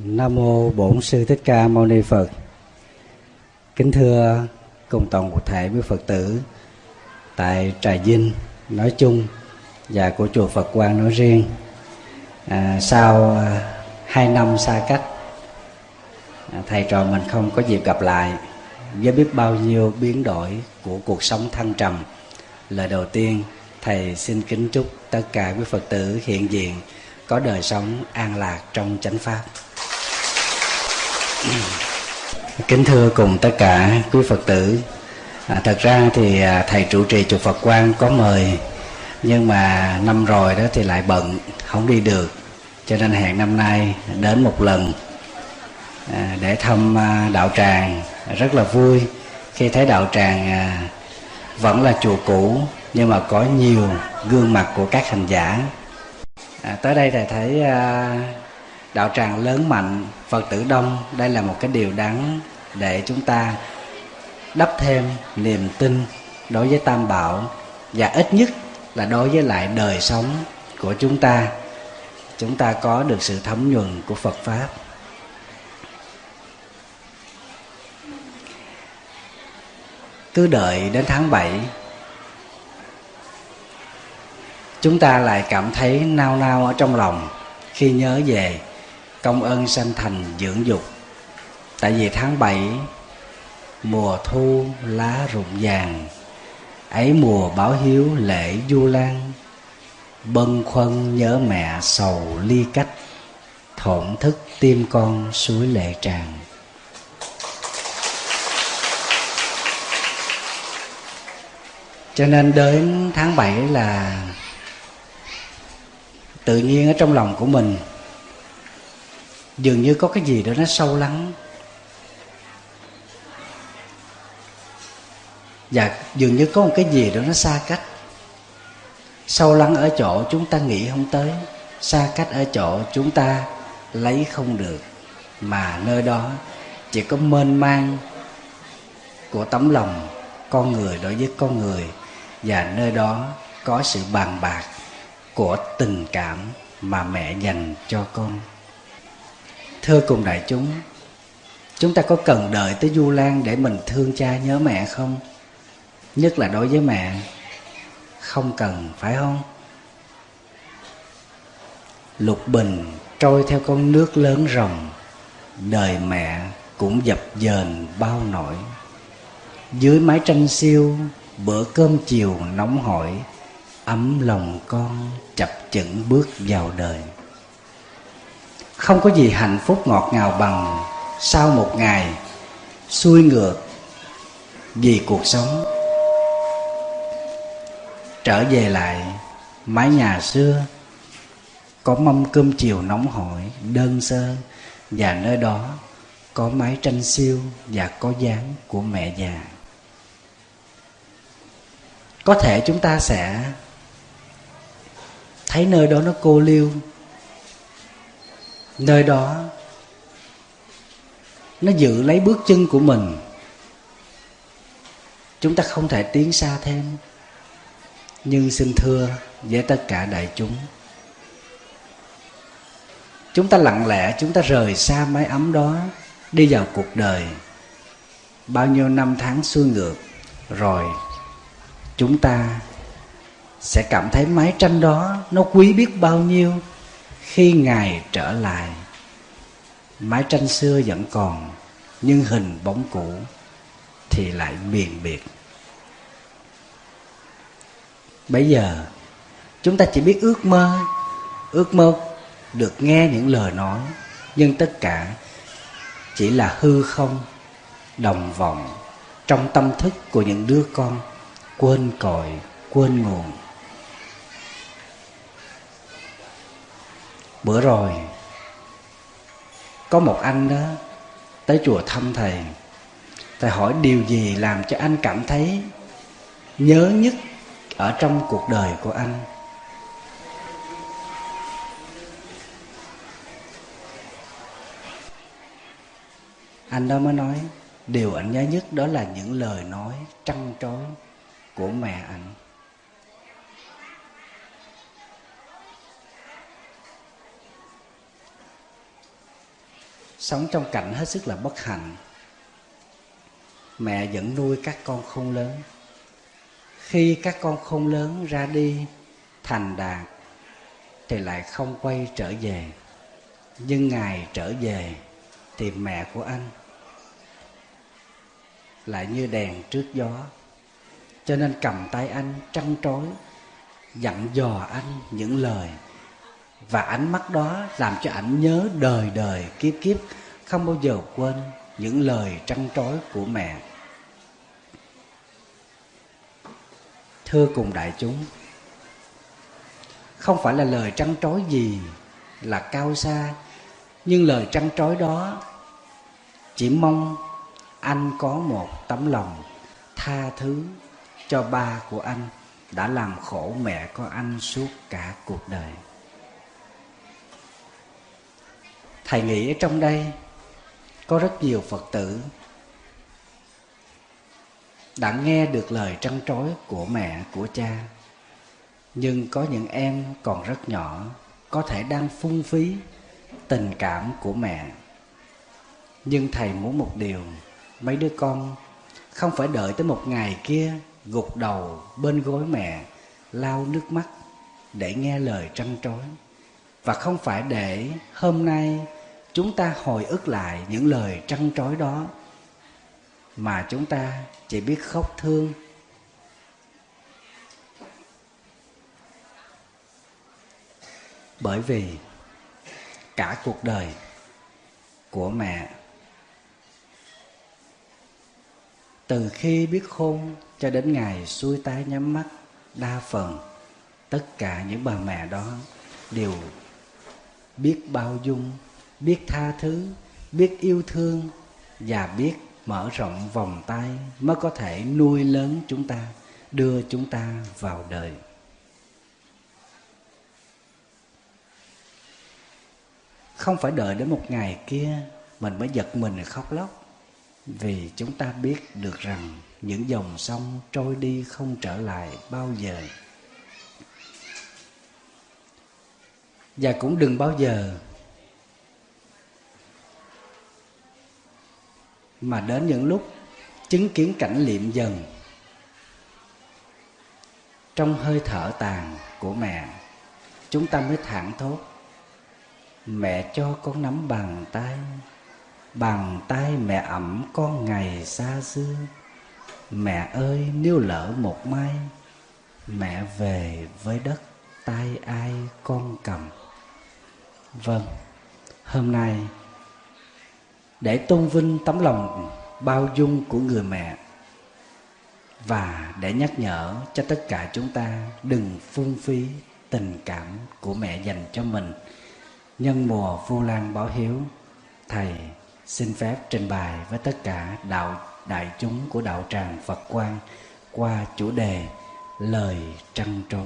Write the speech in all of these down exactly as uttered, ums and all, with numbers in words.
Nam mô Bổn Sư Thích Ca Mâu Ni Phật. Kính thưa cùng toàn một thể với Phật tử tại Trà Vinh nói chung và của chùa Phật Quang nói riêng. À, sau à, hai năm xa cách, à, thầy trò mình không có dịp gặp lại với biết bao nhiêu biến đổi của cuộc sống thăng trầm. Lời đầu tiên, thầy xin kính chúc tất cả quý Phật tử hiện diện có đời sống an lạc trong chánh pháp. Kính thưa cùng tất cả quý Phật tử, à, thật ra thì à, thầy trụ trì chùa Phật Quang có mời, nhưng mà năm rồi đó thì lại bận không đi được, cho nên hẹn năm nay đến một lần à, để thăm à, đạo tràng. Rất là vui khi thấy đạo tràng à, vẫn là chùa cũ nhưng mà có nhiều gương mặt của các hành giả. À, tới đây thầy thấy à, đạo tràng lớn mạnh, Phật tử đông. Đây là một cái điều đáng để chúng ta đắp thêm niềm tin đối với Tam Bảo, và ít nhất là đối với lại đời sống của chúng ta. Chúng ta có được sự thấm nhuần của Phật Pháp. Cứ đợi đến tháng bảy, chúng ta lại cảm thấy nao nao ở trong lòng khi nhớ về công ơn sanh thành dưỡng dục. Tại vì tháng bảy, mùa thu lá rụng vàng, ấy mùa báo hiếu lễ Du Lan. Bâng khuâng nhớ mẹ sầu ly cách, thổn thức tim con suối lệ tràn. Cho nên đến tháng bảy là tự nhiên ở trong lòng của mình dường như có cái gì đó nó sâu lắng, và dường như có một cái gì đó nó xa cách. Sâu lắng ở chỗ chúng ta nghĩ không tới, xa cách ở chỗ chúng ta lấy không được, mà nơi đó chỉ có mênh mang của tấm lòng con người đối với con người, và nơi đó có sự bàn bạc của tình cảm mà mẹ dành cho con. Thưa cùng đại chúng, chúng ta có cần đợi tới Du Lan để mình thương cha nhớ mẹ không? Nhất là đối với mẹ, không cần, phải không? Lục bình trôi theo con nước lớn ròng, đời mẹ cũng dập dềnh bao nỗi. Dưới mái tranh xiêu, bữa cơm chiều nóng hổi, ấm lòng con chập chững bước vào đời. Không có gì hạnh phúc ngọt ngào bằng sau một ngày xuôi ngược vì cuộc sống. Trở về lại mái nhà xưa, có mâm cơm chiều nóng hổi đơn sơ, và nơi đó có mái tranh xiêu và có dáng của mẹ già. Có thể chúng ta sẽ thấy nơi đó nó cô liêu, nơi đó nó giữ lấy bước chân của mình, chúng ta không thể tiến xa thêm. Nhưng xin thưa với tất cả đại chúng, chúng ta lặng lẽ, chúng ta rời xa mái ấm đó, đi vào cuộc đời. Bao nhiêu năm tháng xuôi ngược rồi, chúng ta sẽ cảm thấy mái tranh đó nó quý biết bao nhiêu khi Ngài trở lại. Mái tranh xưa vẫn còn, nhưng hình bóng cũ thì lại biền biệt. Bây giờ chúng ta chỉ biết ước mơ, ước mơ được nghe những lời nói, nhưng tất cả chỉ là hư không, đồng vọng trong tâm thức của những đứa con quên cội, quên nguồn. Bữa rồi có một anh đó tới chùa thăm thầy. Thầy hỏi điều gì làm cho anh cảm thấy nhớ nhất ở trong cuộc đời của anh. Anh đó mới nói điều anh nhớ nhất đó là những lời nói trăn trối của mẹ anh. sống trong cảnh hết sức là bất hạnh. Mẹ vẫn nuôi các con khôn lớn. Khi các con khôn lớn ra đi thành đạt thì lại không quay trở về. Nhưng ngày trở về thì mẹ của anh lại như đèn trước gió, cho nên cầm tay anh trăn trối, dặn dò anh những lời. Và ánh mắt đó làm cho anh nhớ đời đời kiếp kiếp, không bao giờ quên những lời trăn trối của mẹ. Thưa cùng đại chúng, không phải là lời trăn trối gì là cao xa, nhưng lời trăn trối đó chỉ mong anh có một tấm lòng tha thứ cho ba của anh đã làm khổ mẹ của anh suốt cả cuộc đời. Thầy nghĩ ở trong đây có rất nhiều Phật tử đã nghe được lời trăn trối của mẹ, của cha. Nhưng có những em còn rất nhỏ, có thể đang phung phí tình cảm của mẹ. Nhưng thầy muốn một điều, mấy đứa con không phải đợi tới một ngày kia gục đầu bên gối mẹ, lau nước mắt để nghe lời trăn trối. Và không phải để hôm nay chúng ta hồi ức lại những lời trăn trối đó, mà chúng ta chỉ biết khóc thương. Bởi vì cả cuộc đời của mẹ, từ khi biết khôn cho đến ngày xuôi tay nhắm mắt, đa phần tất cả những bà mẹ đó đều biết bao dung, biết tha thứ, biết yêu thương và biết mở rộng vòng tay mới có thể nuôi lớn chúng ta, đưa chúng ta vào đời. Không phải đợi đến một ngày kia mình mới giật mình khóc lóc, vì chúng ta biết được rằng những dòng sông trôi đi không trở lại bao giờ. Và cũng đừng bao giờ mà đến những lúc chứng kiến cảnh liệm dần trong hơi thở tàn của mẹ, chúng ta mới thảng thốt: mẹ cho con nắm bàn tay, bàn tay mẹ ẵm con ngày xa xưa. Mẹ ơi nếu lỡ một mai, mẹ về với đất tay ai con cầm. Vâng, hôm nay để tôn vinh tấm lòng bao dung của người mẹ, và để nhắc nhở cho tất cả chúng ta đừng phung phí tình cảm của mẹ dành cho mình, nhân mùa Vu Lan báo hiếu, thầy xin phép trình bày với tất cả đạo đại chúng của đạo tràng Phật Quang qua chủ đề lời trăn trối.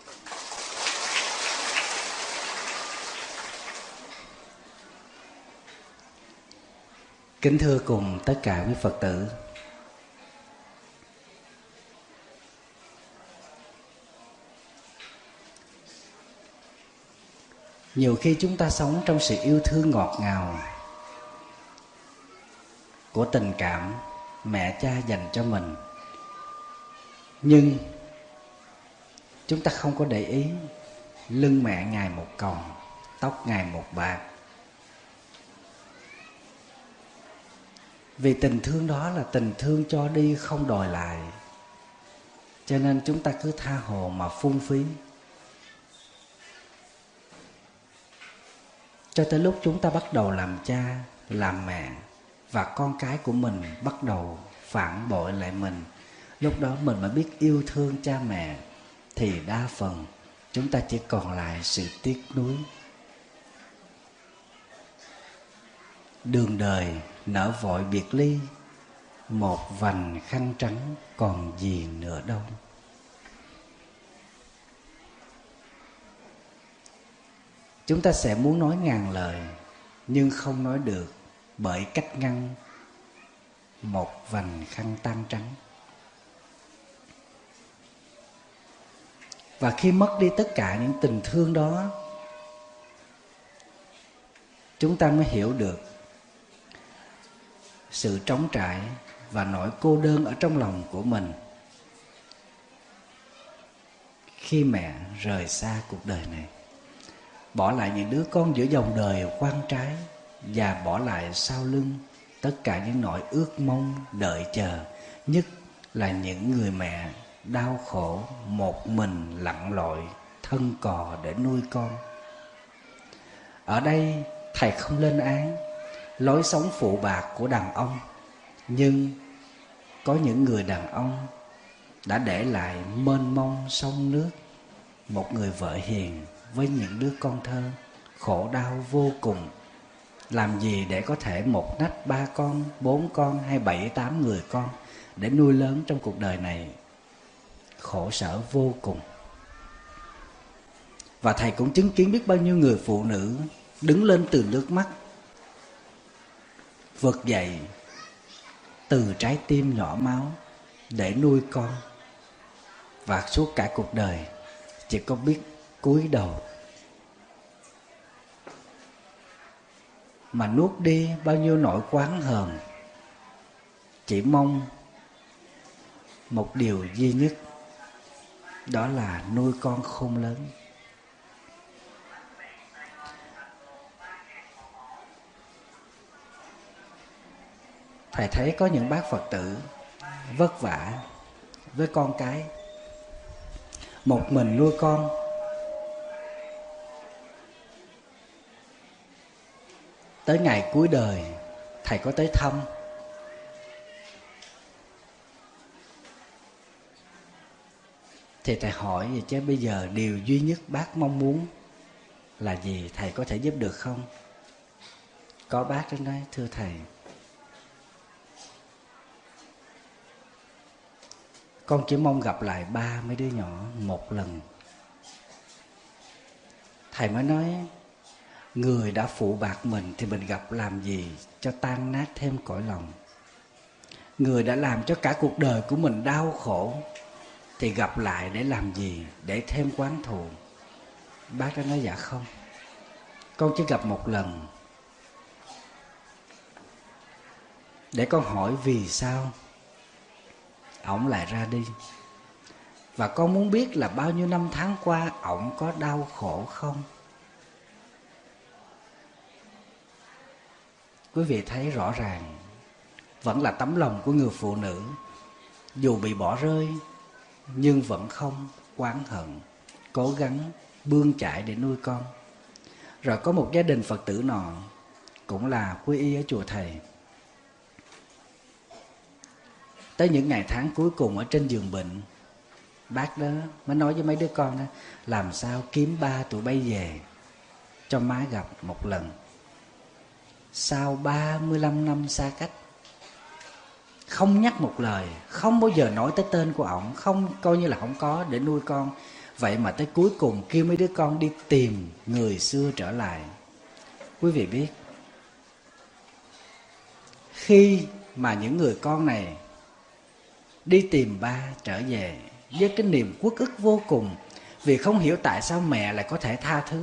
Kính thưa cùng tất cả quý Phật tử, nhiều khi chúng ta sống trong sự yêu thương ngọt ngào của tình cảm mẹ cha dành cho mình, nhưng chúng ta không có để ý lưng mẹ ngày một còng, tóc ngày một bạc. Vì tình thương đó là tình thương cho đi không đòi lại, cho nên chúng ta cứ tha hồ mà phung phí, cho tới lúc chúng ta bắt đầu làm cha, làm mẹ, và con cái của mình bắt đầu phản bội lại mình. Lúc đó mình mới biết yêu thương cha mẹ, thì đa phần chúng ta chỉ còn lại sự tiếc nuối. Đường đời nở vội biệt ly, một vành khăn trắng còn gì nữa đâu. Chúng ta sẽ muốn nói ngàn lời nhưng không nói được, bởi cách ngăn một vành khăn tang trắng. Và khi mất đi tất cả những tình thương đó, chúng ta mới hiểu được sự trống trải và nỗi cô đơn ở trong lòng của mình khi mẹ rời xa cuộc đời này, bỏ lại những đứa con giữa dòng đời quan trái, và bỏ lại sau lưng tất cả những nỗi ước mong đợi chờ, nhất là những người mẹ đau khổ một mình lặn lội thân cò để nuôi con. Ở đây thầy không lên án lối sống phụ bạc của đàn ông, nhưng có những người đàn ông đã để lại mênh mông sông nước một người vợ hiền với những đứa con thơ, khổ đau vô cùng. Làm gì để có thể một nách ba con, bốn con hay bảy tám người con để nuôi lớn trong cuộc đời này, khổ sở vô cùng. Và thầy cũng chứng kiến biết bao nhiêu người phụ nữ đứng lên từ nước mắt, vực dậy từ trái tim nhỏ máu để nuôi con, và suốt cả cuộc đời chỉ có biết cúi đầu mà nuốt đi bao nhiêu nỗi oán hờn, chỉ mong một điều duy nhất, đó là nuôi con khôn lớn. Thầy thấy có những bác Phật tử vất vả với con cái, một mình nuôi con, tới ngày cuối đời thầy có tới thăm, thì thầy hỏi vậy chứ bây giờ điều duy nhất bác mong muốn là gì, thầy có thể giúp được không? Có bác đến nói, thưa thầy, con chỉ mong gặp lại ba mấy đứa nhỏ một lần. Thầy mới nói, người đã phụ bạc mình thì mình gặp làm gì cho tan nát thêm cõi lòng. Người đã làm cho cả cuộc đời của mình đau khổ thì gặp lại để làm gì, để thêm oán thù. Bác đã nói, dạ không, con chỉ gặp một lần để con hỏi vì sao ổng lại ra đi, và con muốn biết là bao nhiêu năm tháng qua ổng có đau khổ không. Quý vị thấy rõ ràng vẫn là tấm lòng của người phụ nữ, dù bị bỏ rơi nhưng vẫn không oán hận, cố gắng bươn chải để nuôi con. Rồi có một gia đình Phật tử nọ, cũng là quy y ở chùa thầy, tới những ngày tháng cuối cùng ở trên giường bệnh, bác đó mới nói với mấy đứa con đó, làm sao kiếm ba tụi bay về cho má gặp một lần. Sau ba mươi lăm năm xa cách, không nhắc một lời, không bao giờ nói tới tên của ổng, không coi như là không có để nuôi con. Vậy mà tới cuối cùng kêu mấy đứa con đi tìm người xưa trở lại. Quý vị biết, khi mà những người con này đi tìm ba trở về với cái niềm uất ức vô cùng, vì không hiểu tại sao mẹ lại có thể tha thứ.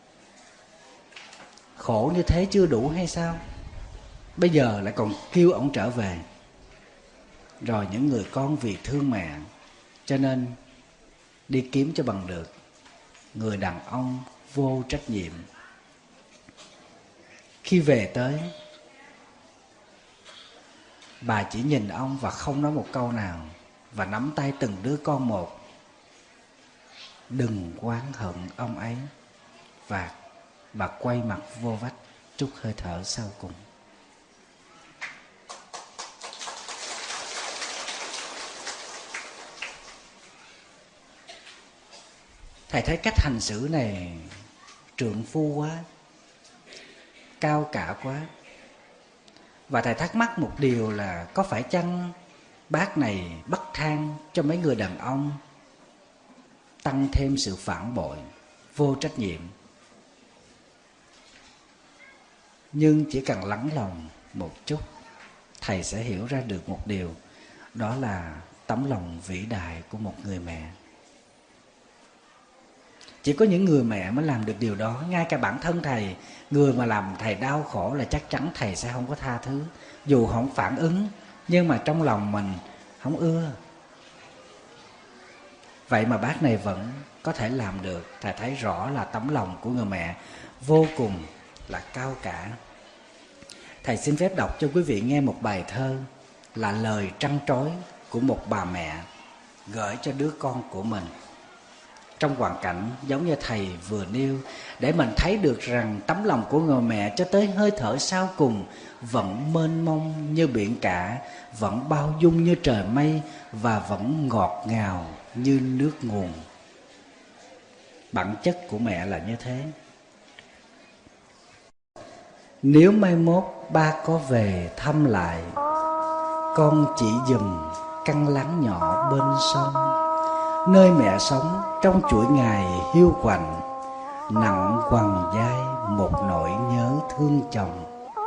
Khổ như thế chưa đủ hay sao, bây giờ lại còn kêu ổng trở về. Rồi những người con vì thương mẹ cho nên đi kiếm cho bằng được. Người đàn ông vô trách nhiệm, khi về tới, bà chỉ nhìn ông và không nói một câu nào, và nắm tay từng đứa con một. Đừng oán hận ông ấy. Và bà quay mặt vô vách, trút hơi thở sau cùng. Thầy thấy cách hành xử này trượng phu quá, cao cả quá. Và thầy thắc mắc một điều là có phải chăng bác này bắt thang cho mấy người đàn ông tăng thêm sự phản bội, vô trách nhiệm. Nhưng chỉ cần lắng lòng một chút, thầy sẽ hiểu ra được một điều, đó là tấm lòng vĩ đại của một người mẹ. Chỉ có những người mẹ mới làm được điều đó. Ngay cả bản thân thầy, người mà làm thầy đau khổ là chắc chắn thầy sẽ không có tha thứ. dù không phản ứng, nhưng mà trong lòng mình không ưa. Vậy mà bác này vẫn có thể làm được. Thầy thấy rõ là tấm lòng của người mẹ vô cùng là cao cả. Thầy xin phép đọc cho quý vị nghe một bài thơ là lời trăn trối của một bà mẹ gửi cho đứa con của mình, trong hoàn cảnh giống như thầy vừa nêu, để mình thấy được rằng tấm lòng của người mẹ cho tới hơi thở sau cùng vẫn mênh mông như biển cả, vẫn bao dung như trời mây, và vẫn ngọt ngào như nước nguồn. Bản chất của mẹ là như thế. Nếu mai mốt ba có về thăm lại, con chỉ giùm căn lán nhỏ bên sông, nơi mẹ sống trong chuỗi ngày hiu quạnh, nặng quằn vai một nỗi nhớ thương chồng.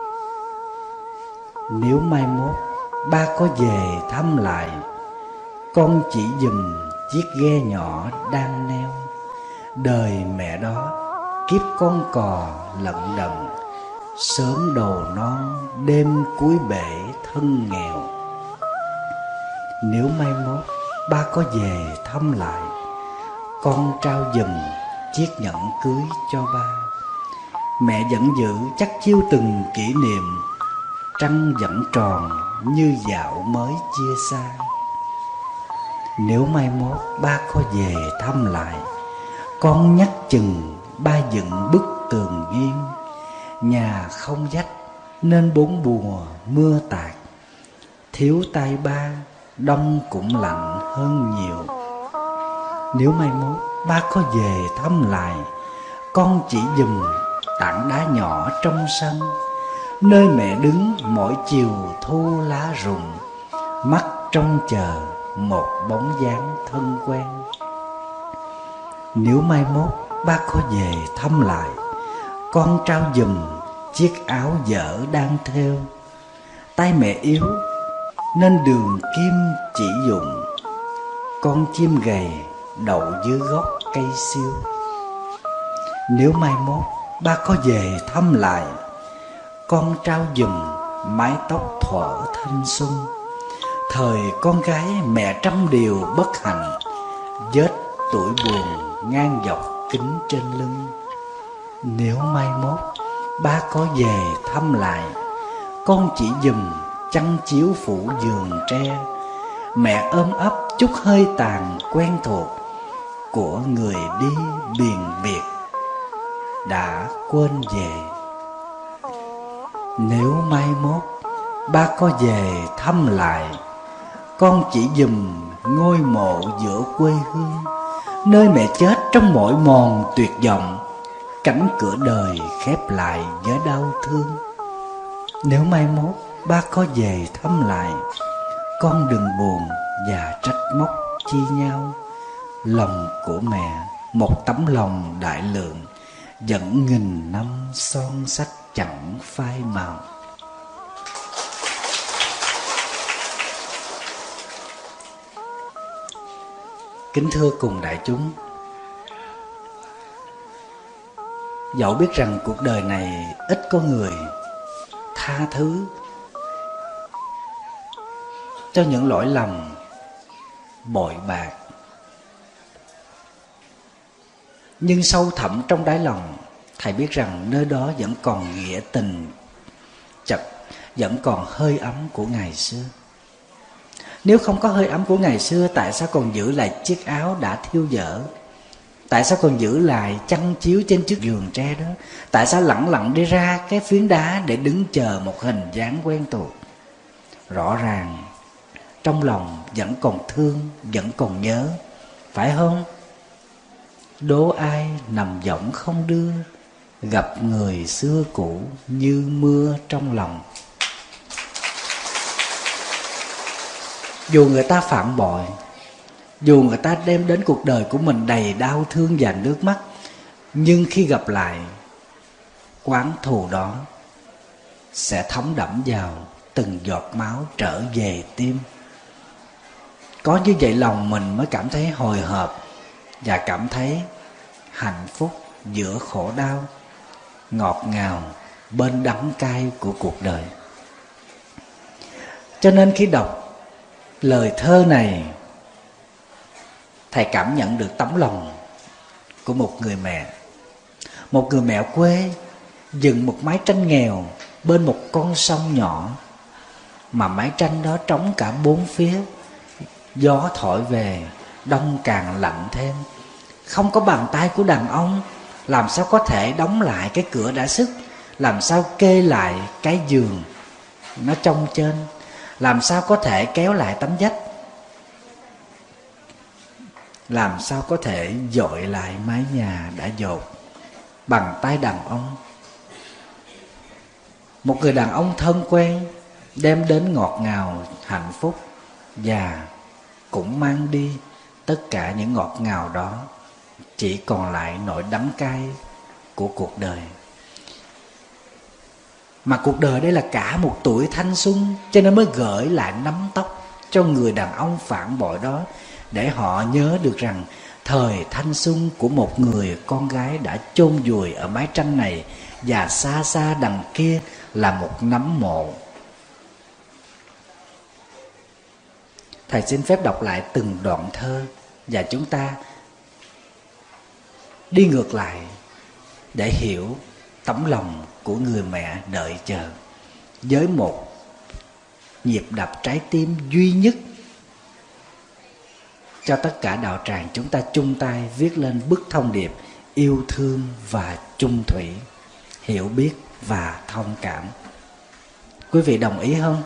Nếu mai mốt ba có về thăm lại, con chỉ giùm chiếc ghe nhỏ đang neo, đời mẹ đó kiếp con cò lận đận, sớm đầu non đêm cuối bể thân nghèo. Nếu mai mốt ba có về thăm lại, con trao giùm chiếc nhẫn cưới cho ba, mẹ vẫn giữ chắc chiêu từng kỷ niệm, trăng vẫn tròn như dạo mới chia xa. Nếu mai mốt ba có về thăm lại, con nhắc chừng ba dựng bức tường nghiêng, nhà không dách nên bốn mùa mưa tạt, thiếu tay ba đông cũng lạnh hơn nhiều. Nếu mai mốt ba có về thăm lại, con chỉ giùm tảng đá nhỏ trong sân, nơi mẹ đứng mỗi chiều thu lá rụng, mắt trông chờ một bóng dáng thân quen. Nếu mai mốt ba có về thăm lại, con trao giùm chiếc áo dở đang thêu, tay mẹ yếu nên đường kim chỉ dụng, con chim gầy đậu dưới gốc cây siêu. Nếu mai mốt ba có về thăm lại, con trao giùm mái tóc thuở thanh xuân, thời con gái mẹ trăm điều bất hạnh, vết tuổi buồn ngang dọc kính trên lưng. Nếu mai mốt ba có về thăm lại, con chỉ giùm chăn chiếu phủ giường tre, mẹ ôm ấp chút hơi tàn quen thuộc của người đi biền biệt đã quên về. Nếu mai mốt ba có về thăm lại, con chỉ giùm ngôi mộ giữa quê hương, nơi mẹ chết trong mỗi mòn tuyệt vọng, cánh cửa đời khép lại với đau thương. Nếu mai mốt ba có về thăm lại, con đừng buồn và trách móc chi nhau, lòng của mẹ một tấm lòng đại lượng, dẫn nghìn năm son sắc chẳng phai màu. Kính thưa cùng đại chúng, dẫu biết rằng cuộc đời này ít có người tha thứ cho những lỗi lầm bội bạc, nhưng sâu thẳm trong đáy lòng, thầy biết rằng nơi đó vẫn còn nghĩa tình chật, vẫn còn hơi ấm của ngày xưa. Nếu không có hơi ấm của ngày xưa, tại sao còn giữ lại chiếc áo đã thiêu dở? Tại sao còn giữ lại chăn chiếu trên chiếc giường tre đó? Tại sao lẳng lặng đi ra cái phiến đá để đứng chờ một hình dáng quen thuộc? Rõ ràng trong lòng vẫn còn thương, vẫn còn nhớ, phải không? Đố ai nằm võng không đưa, gặp người xưa cũ như mưa trong lòng. Dù người ta phạm bội, dù người ta đem đến cuộc đời của mình đầy đau thương và nước mắt, nhưng khi gặp lại, oán thù đó sẽ thấm đẫm vào từng giọt máu trở về tim. Có như vậy lòng mình mới cảm thấy hồi hộp và cảm thấy hạnh phúc giữa khổ đau, ngọt ngào bên đắng cay của cuộc đời. Cho nên khi đọc lời thơ này, thầy cảm nhận được tấm lòng của một người mẹ. Một người mẹ quê dựng một mái tranh nghèo bên một con sông nhỏ, mà mái tranh đó trống cả bốn phía. Gió thổi về, đông càng lạnh thêm. Không có bàn tay của đàn ông, làm sao có thể đóng lại cái cửa đã xức, làm sao kê lại cái giường nó chông trên, làm sao có thể kéo lại tấm vách, làm sao có thể dội lại mái nhà đã dột. Bằng tay đàn ông, một người đàn ông thân quen đem đến ngọt ngào hạnh phúc, và cũng mang đi tất cả những ngọt ngào đó, chỉ còn lại nỗi đắng cay của cuộc đời. Mà cuộc đời đây là cả một tuổi thanh xuân, cho nên mới gửi lại nắm tóc cho người đàn ông phản bội đó, để họ nhớ được rằng thời thanh xuân của một người con gái đã chôn vùi ở mái tranh này, và xa xa đằng kia là một nấm mộ. Thầy xin phép đọc lại từng đoạn thơ, và chúng ta đi ngược lại để hiểu tấm lòng của người mẹ đợi chờ, với một nhịp đập trái tim duy nhất. Cho tất cả đạo tràng chúng ta chung tay viết lên bức thông điệp yêu thương và chung thủy, hiểu biết và thông cảm. Quý vị đồng ý không?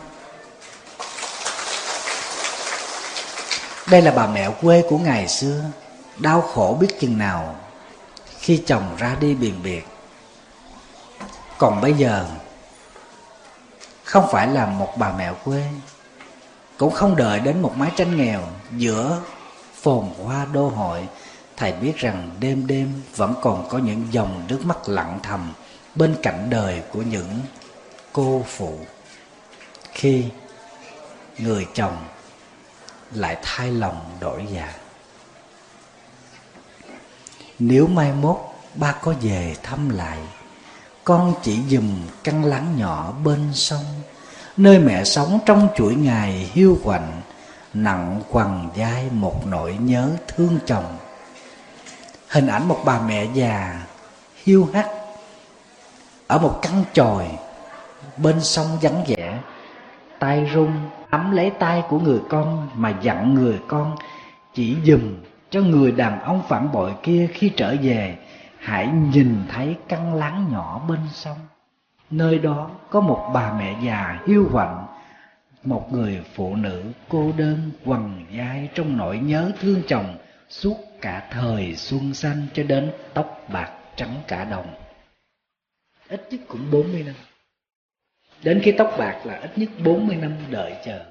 Đây là bà mẹ quê của ngày xưa, đau khổ biết chừng nào khi chồng ra đi biền biệt. Còn bây giờ không phải là một bà mẹ quê, cũng không đợi đến một mái tranh nghèo giữa phồn hoa đô hội. Thầy biết rằng đêm đêm vẫn còn có những dòng nước mắt lặng thầm bên cạnh đời của những cô phụ, khi người chồng lại thay lòng đổi dạ. Nếu mai mốt ba có về thăm lại, con chỉ giùm căn lán nhỏ bên sông, nơi mẹ sống trong chuỗi ngày hiu quạnh, nặng quằn vai một nỗi nhớ thương chồng. Hình ảnh một bà mẹ già hiu hắt ở một căn chòi bên sông vắng vẻ, tay run nắm lấy tay của người con mà dặn người con chỉ giùm cho người đàn ông phản bội kia khi trở về hãy nhìn thấy căn lán nhỏ bên sông. Nơi đó có một bà mẹ già hiu quạnh, một người phụ nữ cô đơn quằn vai trong nỗi nhớ thương chồng suốt cả thời xuân xanh cho đến tóc bạc trắng cả đồng. Ít nhất cũng bốn mươi năm. Đến khi tóc bạc là ít nhất bốn mươi năm đợi chờ.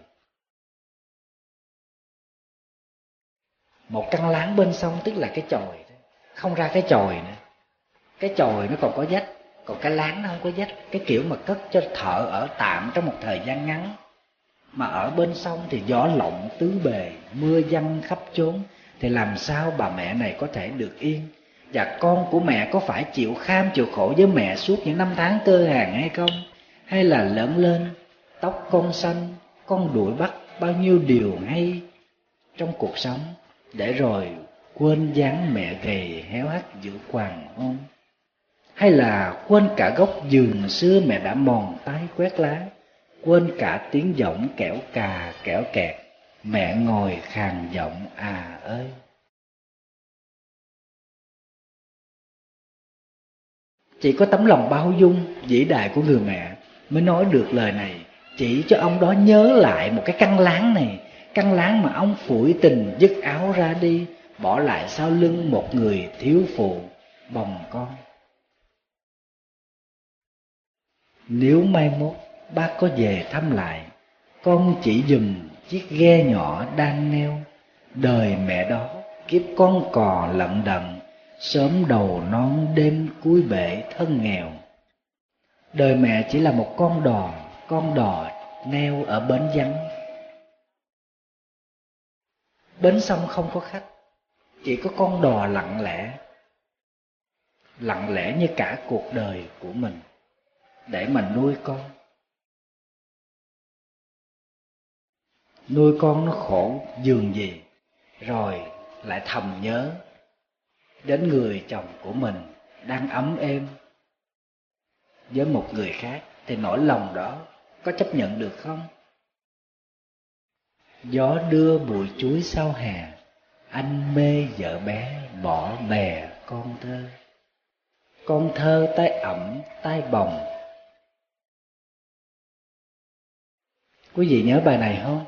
Một căn lán bên sông tức là cái chòi, không ra cái chòi nữa. Cái chòi nó còn có vách, còn cái lán nó không có vách. Cái kiểu mà cất cho thợ ở tạm trong một thời gian ngắn. Mà ở bên sông thì gió lộng tứ bề, mưa giăng khắp chốn, thì làm sao bà mẹ này có thể được yên? Và con của mẹ có phải chịu kham chịu khổ với mẹ suốt những năm tháng cơ hàng hay không? Hay là lớn lên tóc con xanh, con đuổi bắt bao nhiêu điều hay trong cuộc sống, để rồi quên dáng mẹ gầy héo hắt giữa hoàng hôn? Hay là quên cả gốc giường xưa mẹ đã mòn tay quét lá, quên cả tiếng giọng kẽo cà kẽo kẹt mẹ ngồi khàn giọng à ơi? Chỉ có tấm lòng bao dung vĩ đại của người mẹ mới nói được lời này, chỉ cho ông đó nhớ lại một cái căn lán này, căn lán mà ông phủi tình dứt áo ra đi, bỏ lại sau lưng một người thiếu phụ bồng con. Nếu mai mốt bác có về thăm lại, con chỉ giùm chiếc ghe nhỏ đang neo, đời mẹ đó kiếp con cò lận đận, sớm đầu non đêm cuối bể thân nghèo. Đời mẹ chỉ là một con đò, con đò neo ở bến vắng. Bến sông không có khách, chỉ có con đò lặng lẽ, lặng lẽ như cả cuộc đời của mình, để mà nuôi con. nuôi con nó khổ giường gì, rồi lại thầm nhớ đến người chồng của mình đang ấm êm với một người khác, thì nỗi lòng đó có chấp nhận được không? Gió đưa bụi chuối sau hè, anh mê vợ bé bỏ bè con thơ. Con thơ tay ẩm tay bồng. Quý vị nhớ bài này không?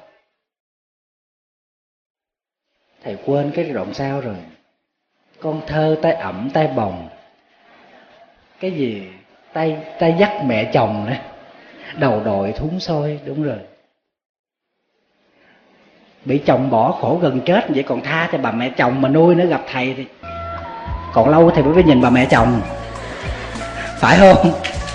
Thầy quên cái đoạn sau rồi. Con thơ tay ẩm tay bồng. Cái gì? Tay tay dắt mẹ chồng nữa. Đầu đội thúng sôi. Đúng rồi. Bị chồng bỏ khổ gần chết, vậy còn tha cho bà mẹ chồng mà nuôi nữa, gặp thầy thì còn lâu thầy mới nhìn bà mẹ chồng, phải không?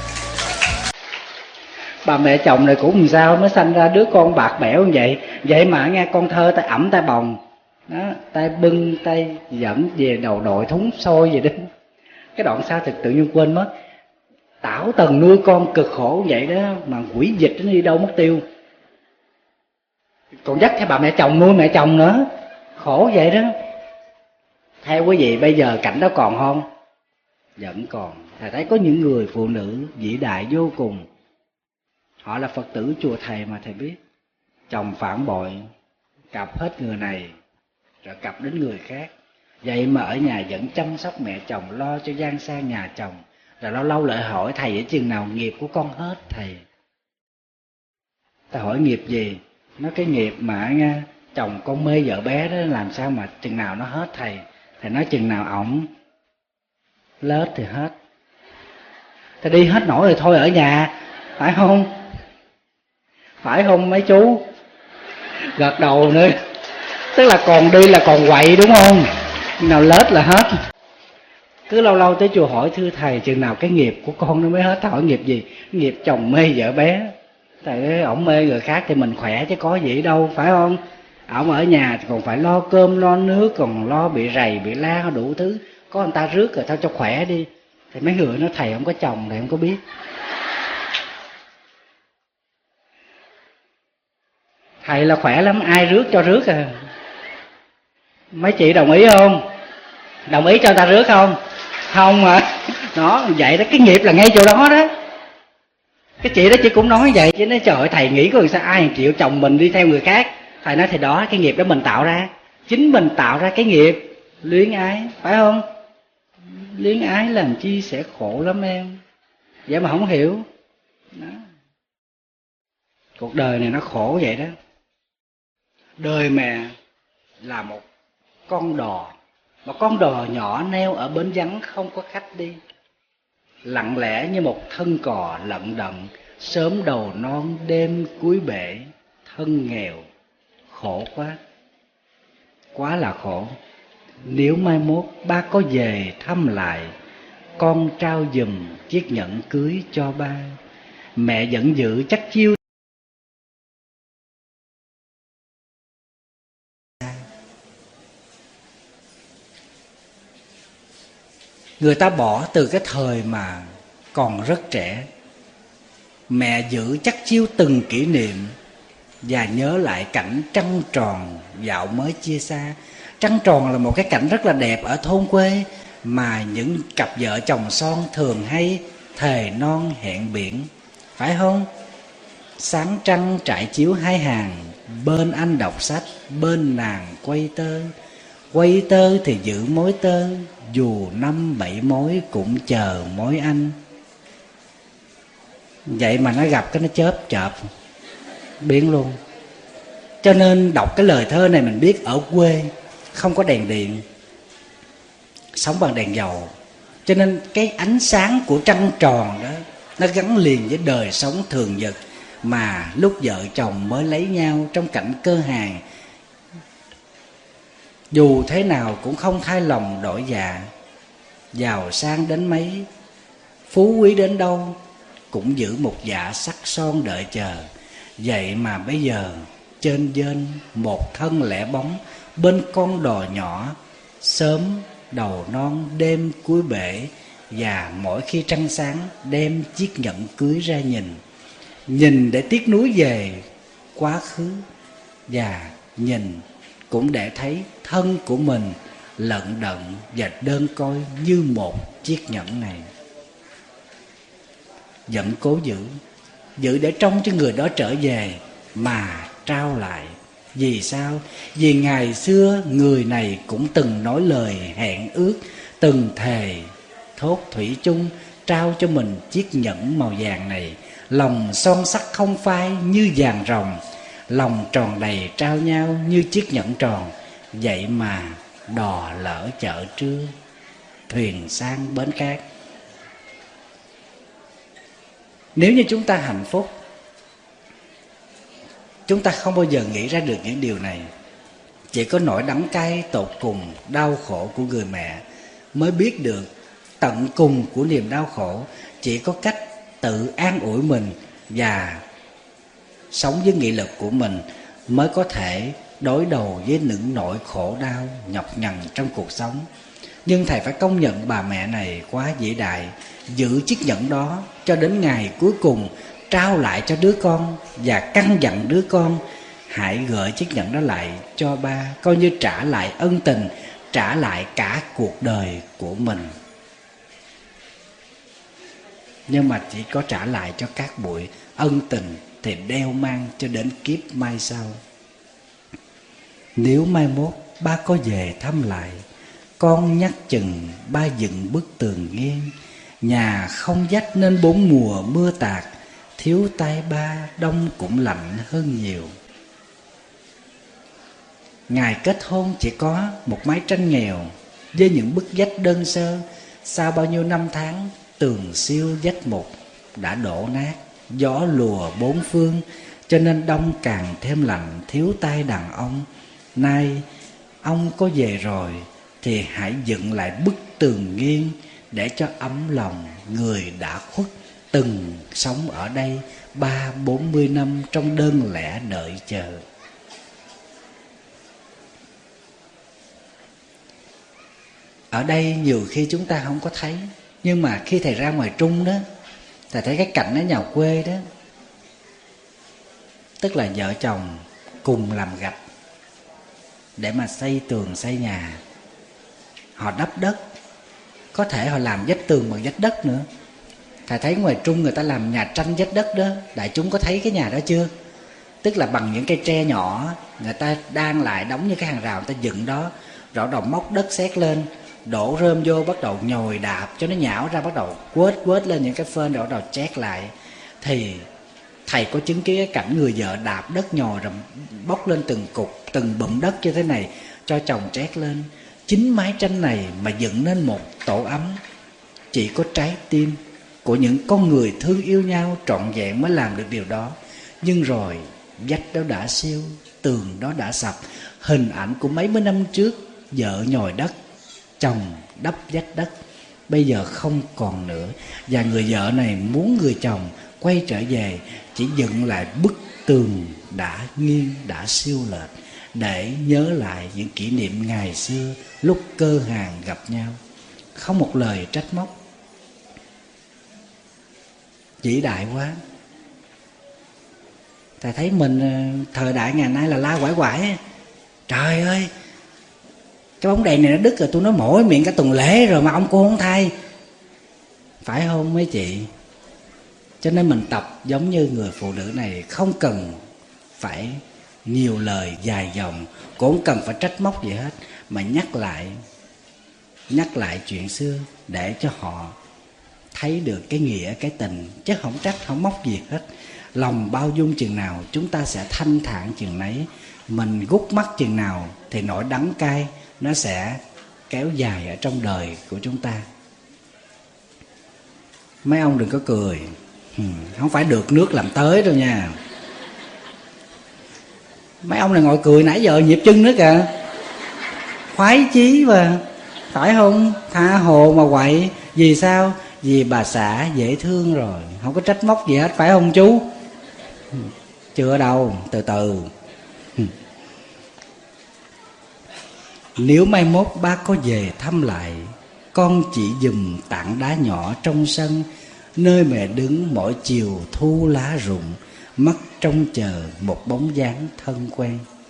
Bà mẹ chồng này cũng làm sao mới sanh ra đứa con bạc bẽo như vậy. Vậy mà nghe con thơ tay ẩm tay bồng đó, tay bưng tay dẫn về đầu đội thúng sôi vậy đó. Cái đoạn sau thực tự nhiên quên mất. Tảo tần nuôi con cực khổ vậy đó, mà quỷ dịch nó đi đâu mất tiêu, còn dắt theo bà mẹ chồng nuôi mẹ chồng nữa, khổ vậy đó. Theo quý vị bây giờ cảnh đó còn không? Vẫn còn. Thầy thấy có những người phụ nữ vĩ đại vô cùng, họ là Phật tử chùa thầy mà thầy biết, chồng phản bội, cặp hết người này rồi cặp đến người khác, vậy mà ở nhà vẫn chăm sóc mẹ chồng, lo cho gian sang nhà chồng, rồi lâu lâu lại hỏi thầy ở chừng nào nghiệp của con hết thầy. Ta hỏi nghiệp gì? Nó cái nghiệp mà nha, chồng con mê vợ bé đó, làm sao mà chừng nào nó hết thầy? Thầy nói chừng nào ổng lết thì hết. Ta đi hết nổi rồi thôi ở nhà, phải không? Phải không mấy chú? Gật đầu nữa. Tức là còn đi là còn quậy đúng không? Chừng nào lết là hết. Cứ lâu lâu tới chùa hỏi thưa thầy chừng nào cái nghiệp của con nó mới hết. Hỏi nghiệp gì? Nghiệp chồng mê vợ bé. Thầy ơi, ổng mê người khác thì mình khỏe chứ có gì đâu, phải không? Ổng ở nhà thì còn phải lo cơm lo nước, còn lo bị rầy bị la đủ thứ, có người ta rước rồi thôi cho khỏe đi. Thì mấy người nói thầy không có chồng, thầy không có biết. Thầy là khỏe lắm, ai rước cho rước à. Mấy chị đồng ý không? Đồng ý cho người ta rước không? Không mà. Đó, vậy đó, cái nghiệp là ngay chỗ đó đó. Cái chị đó chị cũng nói vậy, chứ nói trời ơi thầy nghĩ có làm sao ai chịu chồng mình đi theo người khác. Thầy nói thì đó, cái nghiệp đó mình tạo ra, chính mình tạo ra cái nghiệp luyến ái, phải không? Luyến ái làm chi sẽ khổ lắm em, vậy mà không hiểu đó. Cuộc đời này nó khổ vậy đó. Đời mẹ là một con đò, một con đò nhỏ neo ở bến vắng không có khách đi, lặng lẽ như một thân cò lận đận, sớm đầu non đêm cuối bể, thân nghèo, khổ quá, quá là khổ. Nếu mai mốt ba có về thăm lại, con trao giùm chiếc nhẫn cưới cho ba, mẹ vẫn giữ chắc chiêu. Người ta bỏ từ cái thời mà còn rất trẻ, mẹ giữ chắc chiêu từng kỷ niệm, và nhớ lại cảnh trăng tròn dạo mới chia xa. Trăng tròn là một cái cảnh rất là đẹp ở thôn quê, mà những cặp vợ chồng son thường hay thề non hẹn biển, phải không? Sáng trăng trải chiếu hai hàng, bên anh đọc sách, bên nàng quay tơ. Quay tơ thì giữ mối tơ, dù năm bảy mối cũng chờ mối anh. Vậy mà nó gặp cái nó chớp chợp biến luôn. Cho nên đọc cái lời thơ này mình biết ở quê không có đèn điện, sống bằng đèn dầu, cho nên cái ánh sáng của trăng tròn đó nó gắn liền với đời sống thường nhật, mà lúc vợ chồng mới lấy nhau trong cảnh cơ hàng, dù thế nào cũng không thay lòng đổi dạ. Giàu sang đến mấy, phú quý đến đâu, cũng giữ một dạ sắc son đợi chờ. Vậy mà bây giờ trên dên một thân lẻ bóng, bên con đò nhỏ, sớm đầu non đêm cuối bể. Và mỗi khi trăng sáng đem chiếc nhẫn cưới ra nhìn, nhìn để tiếc nuối về quá khứ, và nhìn cũng để thấy thân của mình lận đận và đơn côi như một chiếc nhẫn này. Vẫn cố giữ, giữ để trông cho người đó trở về mà trao lại. Vì sao? Vì ngày xưa người này cũng từng nói lời hẹn ước, từng thề thốt thủy chung trao cho mình chiếc nhẫn màu vàng này. Lòng son sắc không phai như vàng rồng, lòng tròn đầy trao nhau như chiếc nhẫn tròn. Vậy mà đò lỡ chợ trưa, thuyền sang bến cát. Nếu như chúng ta hạnh phúc, chúng ta không bao giờ nghĩ ra được những điều này. Chỉ có nỗi đắng cay tột cùng, đau khổ của người mẹ mới biết được tận cùng của niềm đau khổ. Chỉ có cách tự an ủi mình và sống với nghị lực của mình mới có thể đối đầu với những nỗi khổ đau nhọc nhằn trong cuộc sống. Nhưng thầy phải công nhận bà mẹ này quá vĩ đại, giữ chiếc nhẫn đó cho đến ngày cuối cùng, trao lại cho đứa con và căn dặn đứa con hãy gửi chiếc nhẫn đó lại cho ba, coi như trả lại ân tình, trả lại cả cuộc đời của mình. Nhưng mà chỉ có trả lại cho các bụi, ân tình thì đeo mang cho đến kiếp mai sau. Nếu mai mốt ba có về thăm lại, con nhắc chừng ba dựng bức tường nghiêng. Nhà không dách nên bốn mùa mưa tạt, thiếu tay ba đông cũng lạnh hơn nhiều. Ngày kết hôn chỉ có một mái tranh nghèo với những bức vách đơn sơ. Sau bao nhiêu năm tháng, tường siêu vách mục đã đổ nát, gió lùa bốn phương, cho nên đông càng thêm lạnh, thiếu tay đàn ông. Nay ông có về rồi thì hãy dựng lại bức tường nghiêng để cho ấm lòng người đã khuất, từng sống ở đây ba bốn mươi năm trong đơn lẻ đợi chờ. Ở đây nhiều khi chúng ta không có thấy, nhưng mà khi thầy ra ngoài Trung đó, thầy thấy cái cảnh ở nhà quê đó, tức là vợ chồng cùng làm gạch để mà xây tường xây nhà. Họ đắp đất, có thể họ làm vách tường bằng vách đất nữa. Thầy thấy ngoài Trung người ta làm nhà tranh vách đất đó, đại chúng có thấy cái nhà đó chưa? Tức là bằng những cây tre nhỏ, người ta đan lại đóng như cái hàng rào, người ta dựng đó, rồi đầu móc đất sét lên, đổ rơm vô, bắt đầu nhồi đạp cho nó nhão ra, bắt đầu quết quết lên những cái phên, rồi bắt đầu chét lại. Thì thầy có chứng kiến cái cảnh người vợ đạp đất nhồi rồi bóc lên từng cục, từng bụm đất như thế này cho chồng chét lên. Chính mái tranh này mà dựng nên một tổ ấm. Chỉ có trái tim của những con người thương yêu nhau trọn vẹn mới làm được điều đó. Nhưng rồi vách đó đã siêu, tường đó đã sập. Hình ảnh của mấy mươi năm trước, vợ nhồi đất, chồng đắp vách đất, bây giờ không còn nữa. Và người vợ này muốn người chồng quay trở về, chỉ dựng lại bức tường đã nghiêng, đã siêu lệch, để nhớ lại những kỷ niệm ngày xưa lúc cơ hàng gặp nhau. Không một lời trách móc, vĩ đại quá. Thầy thấy mình thời đại ngày nay là la quải quải. Trời ơi, cái bóng đèn này nó đứt rồi, tôi nói mỗi miệng cả tuần lễ rồi mà ông cô không thay. Phải không mấy chị? Cho nên mình tập giống như người phụ nữ này, không cần phải nhiều lời dài dòng, cũng không cần phải trách móc gì hết, mà nhắc lại nhắc lại chuyện xưa để cho họ thấy được cái nghĩa, cái tình, chứ không trách, không móc gì hết. Lòng bao dung chừng nào chúng ta sẽ thanh thản chừng nấy. Mình gút mắt chừng nào thì nỗi đắng cay nó sẽ kéo dài ở trong đời của chúng ta. Mấy ông đừng có cười, không phải được nước làm tới đâu nha. Mấy ông này ngồi cười nãy giờ nhịp chân nữa kìa, khoái chí mà, phải không? Tha hồ mà quậy. Vì sao? Vì bà xã dễ thương rồi, không có trách móc gì hết, phải không chú? Chưa đâu, từ từ. Nếu mai mốt ba có về thăm lại, con chỉ giùm tảng đá nhỏ trong sân, nơi mẹ đứng mỗi chiều thu lá rụng, mắt trông chờ một bóng dáng thân quen.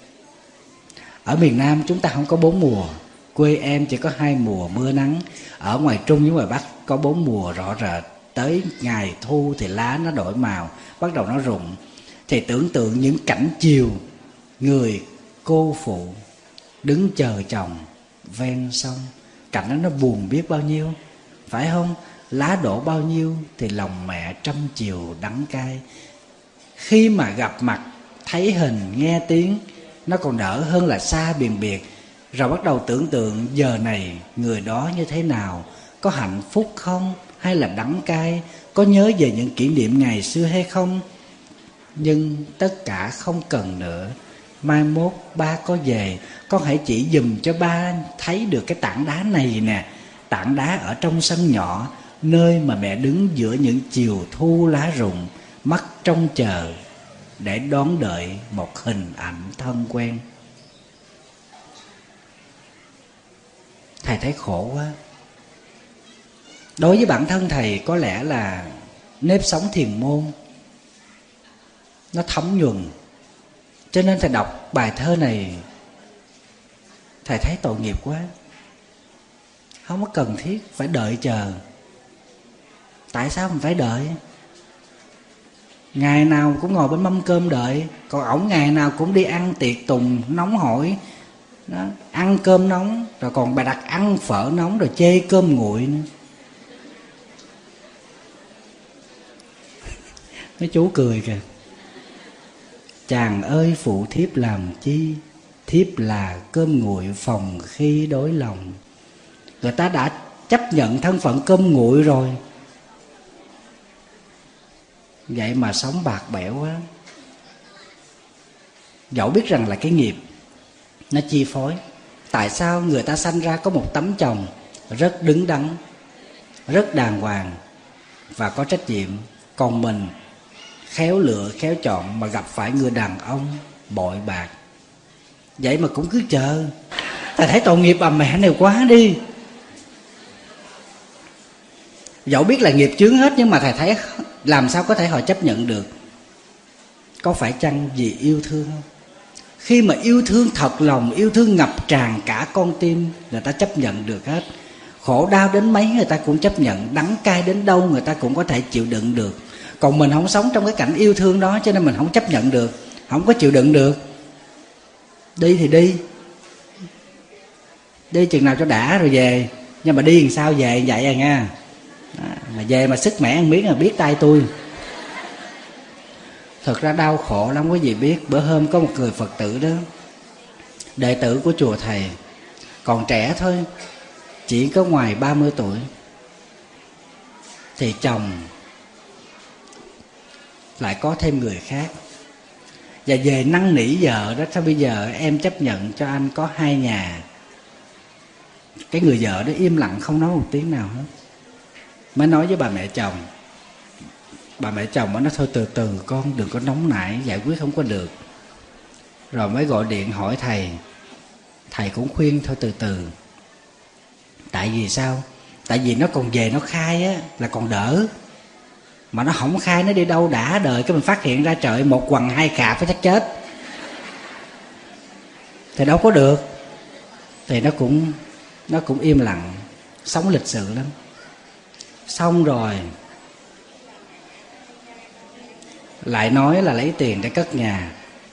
Ở miền Nam chúng ta không có bốn mùa, quê em chỉ có hai mùa mưa nắng. Ở ngoài Trung với ngoài Bắc có bốn mùa rõ rệt. Tới ngày thu thì lá nó đổi màu, bắt đầu nó rụng. Thì tưởng tượng những cảnh chiều, người cô phụ đứng chờ chồng ven sông, cảnh đó nó buồn biết bao nhiêu, phải không? Lá đổ bao nhiêu thì lòng mẹ trăm chiều đắng cay. Khi mà gặp mặt, thấy hình, nghe tiếng, nó còn đỡ hơn là xa biền biệt. Rồi bắt đầu tưởng tượng giờ này người đó như thế nào, có hạnh phúc không hay là đắng cay, có nhớ về những kỷ niệm ngày xưa hay không. Nhưng tất cả không cần nữa. Mai mốt ba có về, con hãy chỉ dùm cho ba thấy được cái tảng đá này nè. Tảng đá ở trong sân nhỏ, nơi mà mẹ đứng giữa những chiều thu lá rụng, mắt trông chờ để đón đợi một hình ảnh thân quen. Thầy thấy khổ quá. Đối với bản thân thầy có lẽ là nếp sống thiền môn nó thấm nhuần, cho nên thầy đọc bài thơ này thầy thấy tội nghiệp quá. Không có cần thiết phải đợi chờ. Tại sao mình phải đợi? Ngày nào cũng ngồi bên mâm cơm đợi, còn ổng ngày nào cũng đi ăn tiệc tùng nóng hổi đó, ăn cơm nóng, rồi còn bà đặt ăn phở nóng, rồi chê cơm nguội nữa. Mấy chú cười kìa. Chàng ơi phụ thiếp làm chi, thiếp là cơm nguội phòng khi đối lòng. Người ta đã chấp nhận thân phận cơm nguội rồi, vậy mà sống bạc bẽo quá. Dẫu biết rằng là cái nghiệp nó chi phối. Tại sao người ta sanh ra có một tấm chồng rất đứng đắn, rất đàng hoàng và có trách nhiệm, còn mình khéo lựa khéo chọn mà gặp phải người đàn ông bội bạc, vậy mà cũng cứ chờ. Thầy thấy tội nghiệp bà mẹ này quá đi. Dẫu biết là nghiệp chướng hết, nhưng mà thầy thấy làm sao có thể họ chấp nhận được. Có phải chăng vì yêu thương không? Khi mà yêu thương thật lòng, yêu thương ngập tràn cả con tim, người ta chấp nhận được hết. Khổ đau đến mấy người ta cũng chấp nhận, đắng cay đến đâu người ta cũng có thể chịu đựng được. Còn mình không sống trong cái cảnh yêu thương đó, cho nên mình không chấp nhận được, không có chịu đựng được. Đi thì đi, đi chừng nào cho đã rồi về. Nhưng mà đi làm sao về vậy à nha. À, mà về mà sức mẻ ăn miếng là biết tay tôi. Thật ra đau khổ lắm quý vị biết. Bữa hôm có một người Phật tử đó, đệ tử của chùa thầy, còn trẻ thôi, chỉ có ngoài ba mươi tuổi, thì chồng lại có thêm người khác. Và về năn nỉ vợ đó, sao bây giờ em chấp nhận cho anh có hai nhà. Cái người vợ đó im lặng không nói một tiếng nào hết. Mới nói với bà mẹ chồng. Bà mẹ chồng mới nói thôi từ từ con, đừng có nóng nảy, giải quyết không có được. Rồi mới gọi điện hỏi thầy. Thầy cũng khuyên thôi từ từ. Tại vì sao? Tại vì nó còn về nó khai á là còn đỡ. Mà nó không khai, nó đi đâu đã đời, cái mình phát hiện ra trời một quằn hai khạp phải chắc chết thì đâu có được. Thì nó cũng Nó cũng im lặng, sống lịch sự lắm. Xong rồi lại nói là lấy tiền để cất nhà.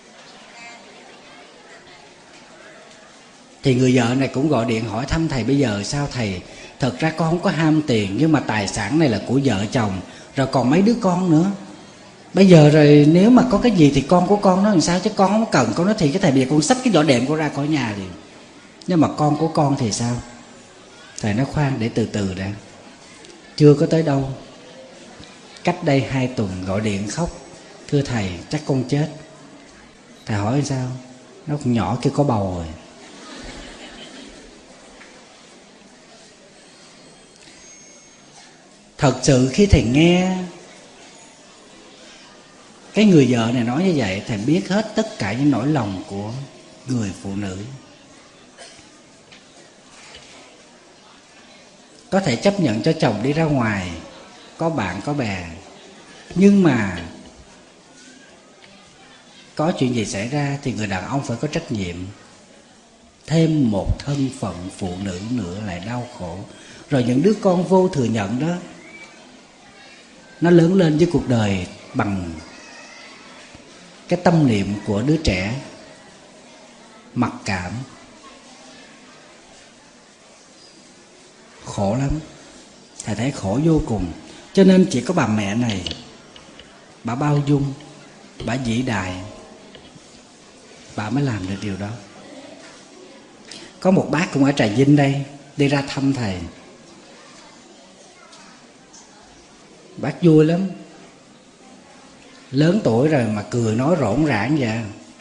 Thì người vợ này cũng gọi điện hỏi thăm thầy, bây giờ sao thầy? Thật ra con không có ham tiền, nhưng mà tài sản này là của vợ chồng, rồi còn mấy đứa con nữa. Bây giờ rồi nếu mà có cái gì thì con của con nó làm sao, chứ con không cần. Con nói thì cái thầy bây giờ con xách cái vỏ đệm con ra khỏi nhà liền. Nhưng mà con của con thì sao? Thầy nói khoan, để từ từ đã. Chưa có tới đâu, cách đây hai tuần gọi điện khóc, thưa thầy chắc con chết. Thầy hỏi sao? Nó con nhỏ kia có bầu rồi. Thật sự khi thầy nghe cái người vợ này nói như vậy, thầy biết hết tất cả những nỗi lòng của người phụ nữ. Có thể chấp nhận cho chồng đi ra ngoài, có bạn có bè, nhưng mà có chuyện gì xảy ra thì người đàn ông phải có trách nhiệm. thêm một thân phận phụ nữ nữa lại đau khổ. Rồi những đứa con vô thừa nhận đó, nó lớn lên với cuộc đời bằng cái tâm niệm của đứa trẻ mặc cảm, khổ lắm. Thầy thấy khổ vô cùng. Cho nên chỉ có bà mẹ này, bà bao dung, bà vĩ đại, bà mới làm được điều đó. Có một bác cũng ở Trà Vinh đây, đi ra thăm thầy. Bác vui lắm, lớn tuổi rồi mà cười nói rỗn rãng vậy.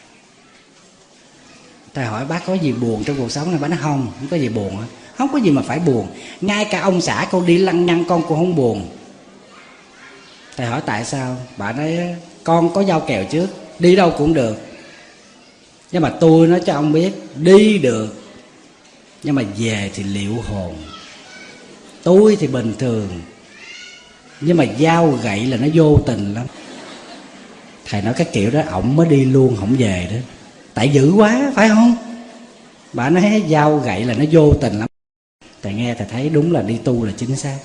Thầy hỏi bác có gì buồn trong cuộc sống này? Bác nói không, không có gì buồn hết. Không có gì mà phải buồn. Ngay cả ông xã con đi lăng nhăng con cũng không buồn. Thầy hỏi tại sao? Bà nói con có giao kèo trước, đi đâu cũng được. Nhưng mà tôi nói cho ông biết, đi được, nhưng mà về thì liệu hồn. Tôi thì bình thường, nhưng mà dao gậy là nó vô tình lắm. Thầy nói cái kiểu đó ổng mới đi luôn, không về đó. Tại dữ quá, phải không? Bà nói dao gậy là nó vô tình lắm. Thầy nghe thầy thấy đúng là đi tu là chính xác.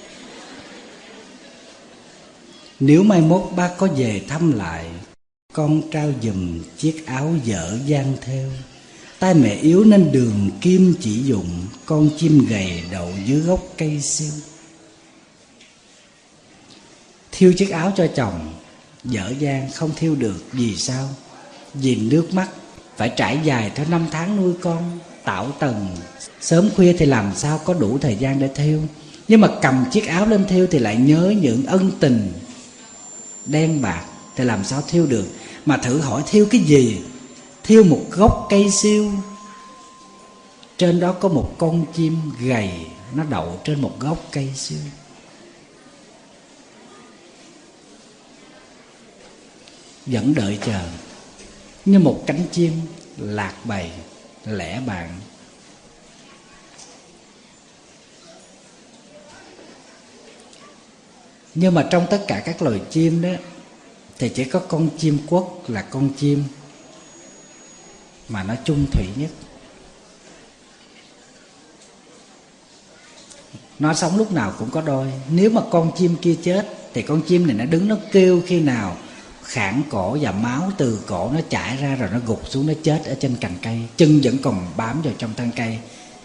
Nếu mai mốt bác có về thăm lại, con trao giùm chiếc áo dở dang theo. Tay mẹ yếu nên đường kim chỉ dụng, con chim gầy đậu dưới gốc cây siêu. Thiêu chiếc áo cho chồng dở dang không thiêu được. Vì sao? Vì nước mắt phải trải dài theo năm tháng nuôi con. Tảo tần sớm khuya thì làm sao có đủ thời gian để thiêu. Nhưng mà cầm chiếc áo lên thiêu thì lại nhớ những ân tình đen bạc, thì làm sao thiêu được. Mà thử hỏi thiêu cái gì? Thiêu một gốc cây siêu, trên đó có một con chim gầy, nó đậu trên một gốc cây siêu. Vẫn đợi chờ như một cánh chim lạc bầy lẻ bạn. Nhưng mà trong tất cả các loài chim đó thì chỉ có con chim quất là con chim mà nó chung thủy nhất. Nó sống lúc nào cũng có đôi. Nếu mà con chim kia chết thì con chim này nó đứng nó kêu khi nào khản cổ và máu từ cổ nó chảy ra, rồi nó gục xuống, nó chết ở trên cành cây, chân vẫn còn bám vào trong thân cây.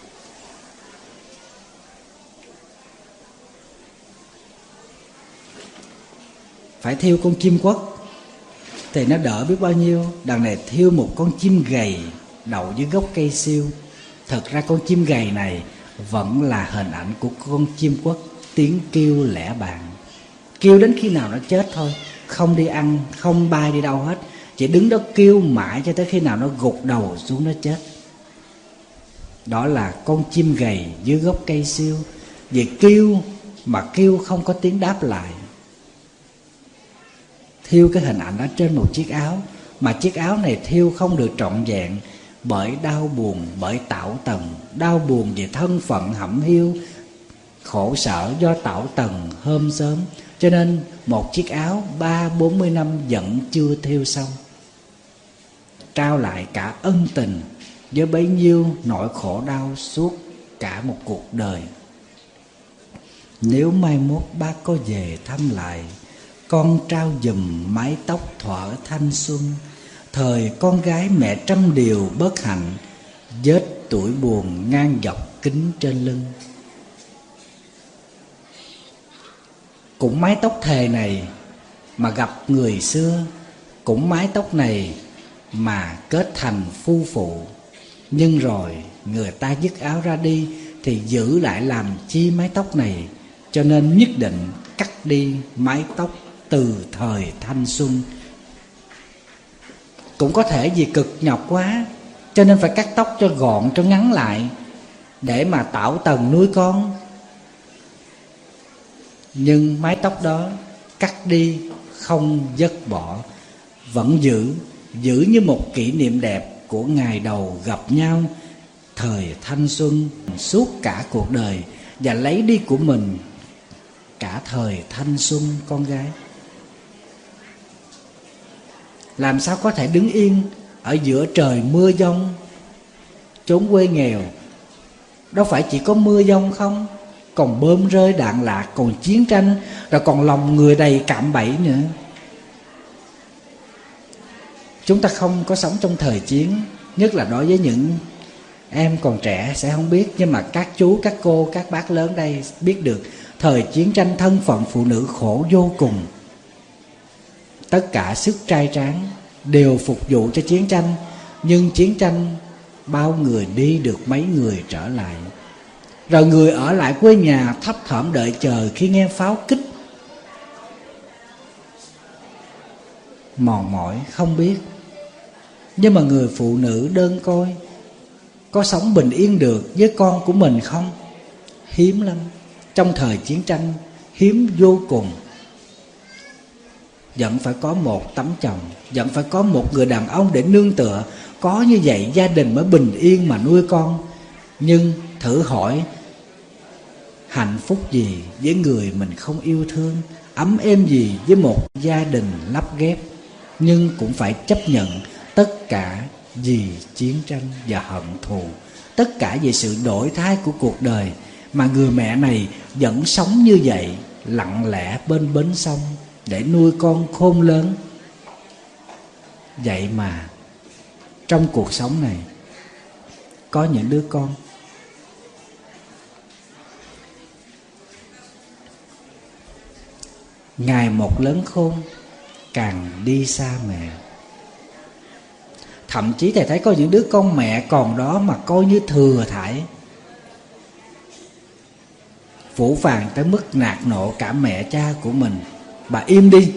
Phải thiêu con chim quất thì nó đỡ biết bao nhiêu. Đằng này thiêu một con chim gầy đậu dưới gốc cây siêu. Thật ra con chim gầy này vẫn là hình ảnh của con chim quất, tiếng kêu lẻ bạn, kêu đến khi nào nó chết thôi. Không đi ăn, không bay đi đâu hết, chỉ đứng đó kêu mãi cho tới khi nào nó gục đầu xuống nó chết. Đó là con chim gầy dưới gốc cây siêu. Vì kêu mà kêu không có tiếng đáp lại. Thiêu cái hình ảnh đó trên một chiếc áo, mà chiếc áo này thiêu không được trọn vẹn, bởi đau buồn, bởi tảo tần. Đau buồn về thân phận hẩm hiu, khổ sở do tảo tần hôm sớm. Cho nên một chiếc áo ba bốn mươi năm vẫn chưa thiêu xong. Trao lại cả ân tình với bấy nhiêu nỗi khổ đau suốt cả một cuộc đời. Nếu mai mốt bác có về thăm lại, con trao giùm mái tóc thuở thanh xuân. Thời con gái mẹ trăm điều bất hạnh, vết tuổi buồn ngang dọc kính trên lưng. Cũng mái tóc thề này mà gặp người xưa, cũng mái tóc này mà kết thành phu phụ. Nhưng rồi người ta dứt áo ra đi thì giữ lại làm chi mái tóc này. Cho nên nhất định cắt đi mái tóc từ thời thanh xuân. Cũng có thể vì cực nhọc quá cho nên phải cắt tóc cho gọn, cho ngắn lại, để mà tảo tần nuôi con. Nhưng mái tóc đó cắt đi không vứt bỏ, vẫn giữ, giữ như một kỷ niệm đẹp của ngày đầu gặp nhau thời thanh xuân, suốt cả cuộc đời, và lấy đi của mình cả thời thanh xuân con gái. Làm sao có thể đứng yên ở giữa trời mưa giông chốn quê nghèo đâu phải chỉ có mưa giông không, còn bom rơi đạn lạc, còn chiến tranh, rồi còn lòng người đầy cạm bẫy nữa. Chúng ta không có sống trong thời chiến, nhất là đối với những em còn trẻ sẽ không biết, nhưng mà các chú, các cô, các bác lớn đây biết được thời chiến tranh thân phận phụ nữ khổ vô cùng. Tất cả sức trai tráng đều phục vụ cho chiến tranh, nhưng chiến tranh bao người đi được mấy người trở lại. Rồi người ở lại quê nhà thấp thỏm đợi chờ khi nghe pháo kích, mòn mỏi không biết. Nhưng mà người phụ nữ đơn côi có sống bình yên được với con của mình không? Hiếm lắm. Trong thời chiến tranh hiếm vô cùng. Vẫn phải có một tấm chồng, vẫn phải có một người đàn ông để nương tựa. Có như vậy gia đình mới bình yên mà nuôi con. Nhưng thử hỏi hạnh phúc gì với người mình không yêu thương, ấm êm gì với một gia đình lắp ghép. Nhưng cũng phải chấp nhận tất cả vì chiến tranh và hận thù, tất cả vì sự đổi thay của cuộc đời. Mà người mẹ này vẫn sống như vậy, lặng lẽ bên bến sông để nuôi con khôn lớn. Vậy mà trong cuộc sống này có những đứa con ngày một lớn khôn, càng đi xa mẹ. Thậm chí thầy thấy có những đứa con mẹ còn đó mà coi như thừa thải, phũ phàng tới mức nạt nộ cả mẹ cha của mình. Bà im đi.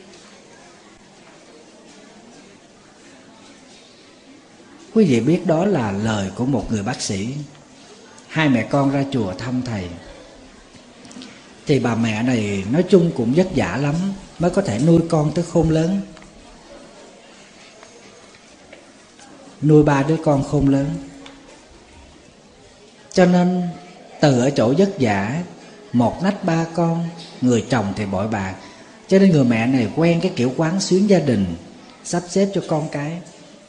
Quý vị biết đó là lời của một người bác sĩ. Hai mẹ con ra chùa thăm thầy. Thì bà mẹ này nói chung cũng vất vả lắm mới có thể nuôi con tới khôn lớn. Nuôi ba đứa con khôn lớn. Cho nên từ ở chỗ vất vả, một nách ba con, người chồng thì bội bạc, cho nên người mẹ này quen cái kiểu quán xuyến gia đình, sắp xếp cho con cái.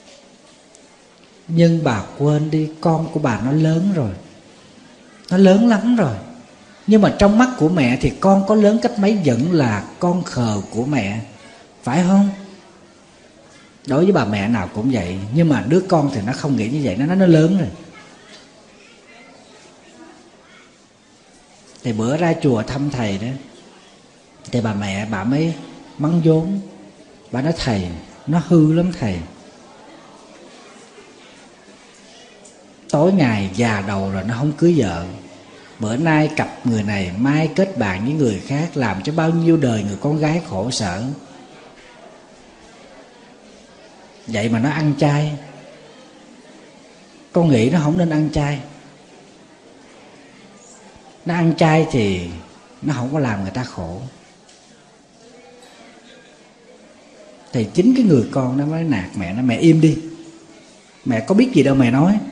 Nhưng bà quên đi, con của bà nó lớn rồi, nó lớn lắm rồi. Nhưng mà trong mắt của mẹ thì con có lớn cách mấy vẫn là con khờ của mẹ, phải không? Đối với bà mẹ nào cũng vậy. Nhưng mà đứa con thì nó không nghĩ như vậy, nó nói nó lớn rồi. Thì bữa ra chùa thăm thầy đó, thì bà mẹ bà mới mắng vốn. Bà nói thầy, nó hư lắm thầy. Tối ngày già đầu rồi nó không cưới vợ. Bữa nay cặp người này, mai kết bạn với người khác, làm cho bao nhiêu đời người con gái khổ sở. Vậy mà nó ăn chay. Con nghĩ nó không nên ăn chay. Nó ăn chay thì nó không có làm người ta khổ. Thì chính cái người con nó mới nạt mẹ nó, mẹ im đi, mẹ có biết gì đâu mẹ nói.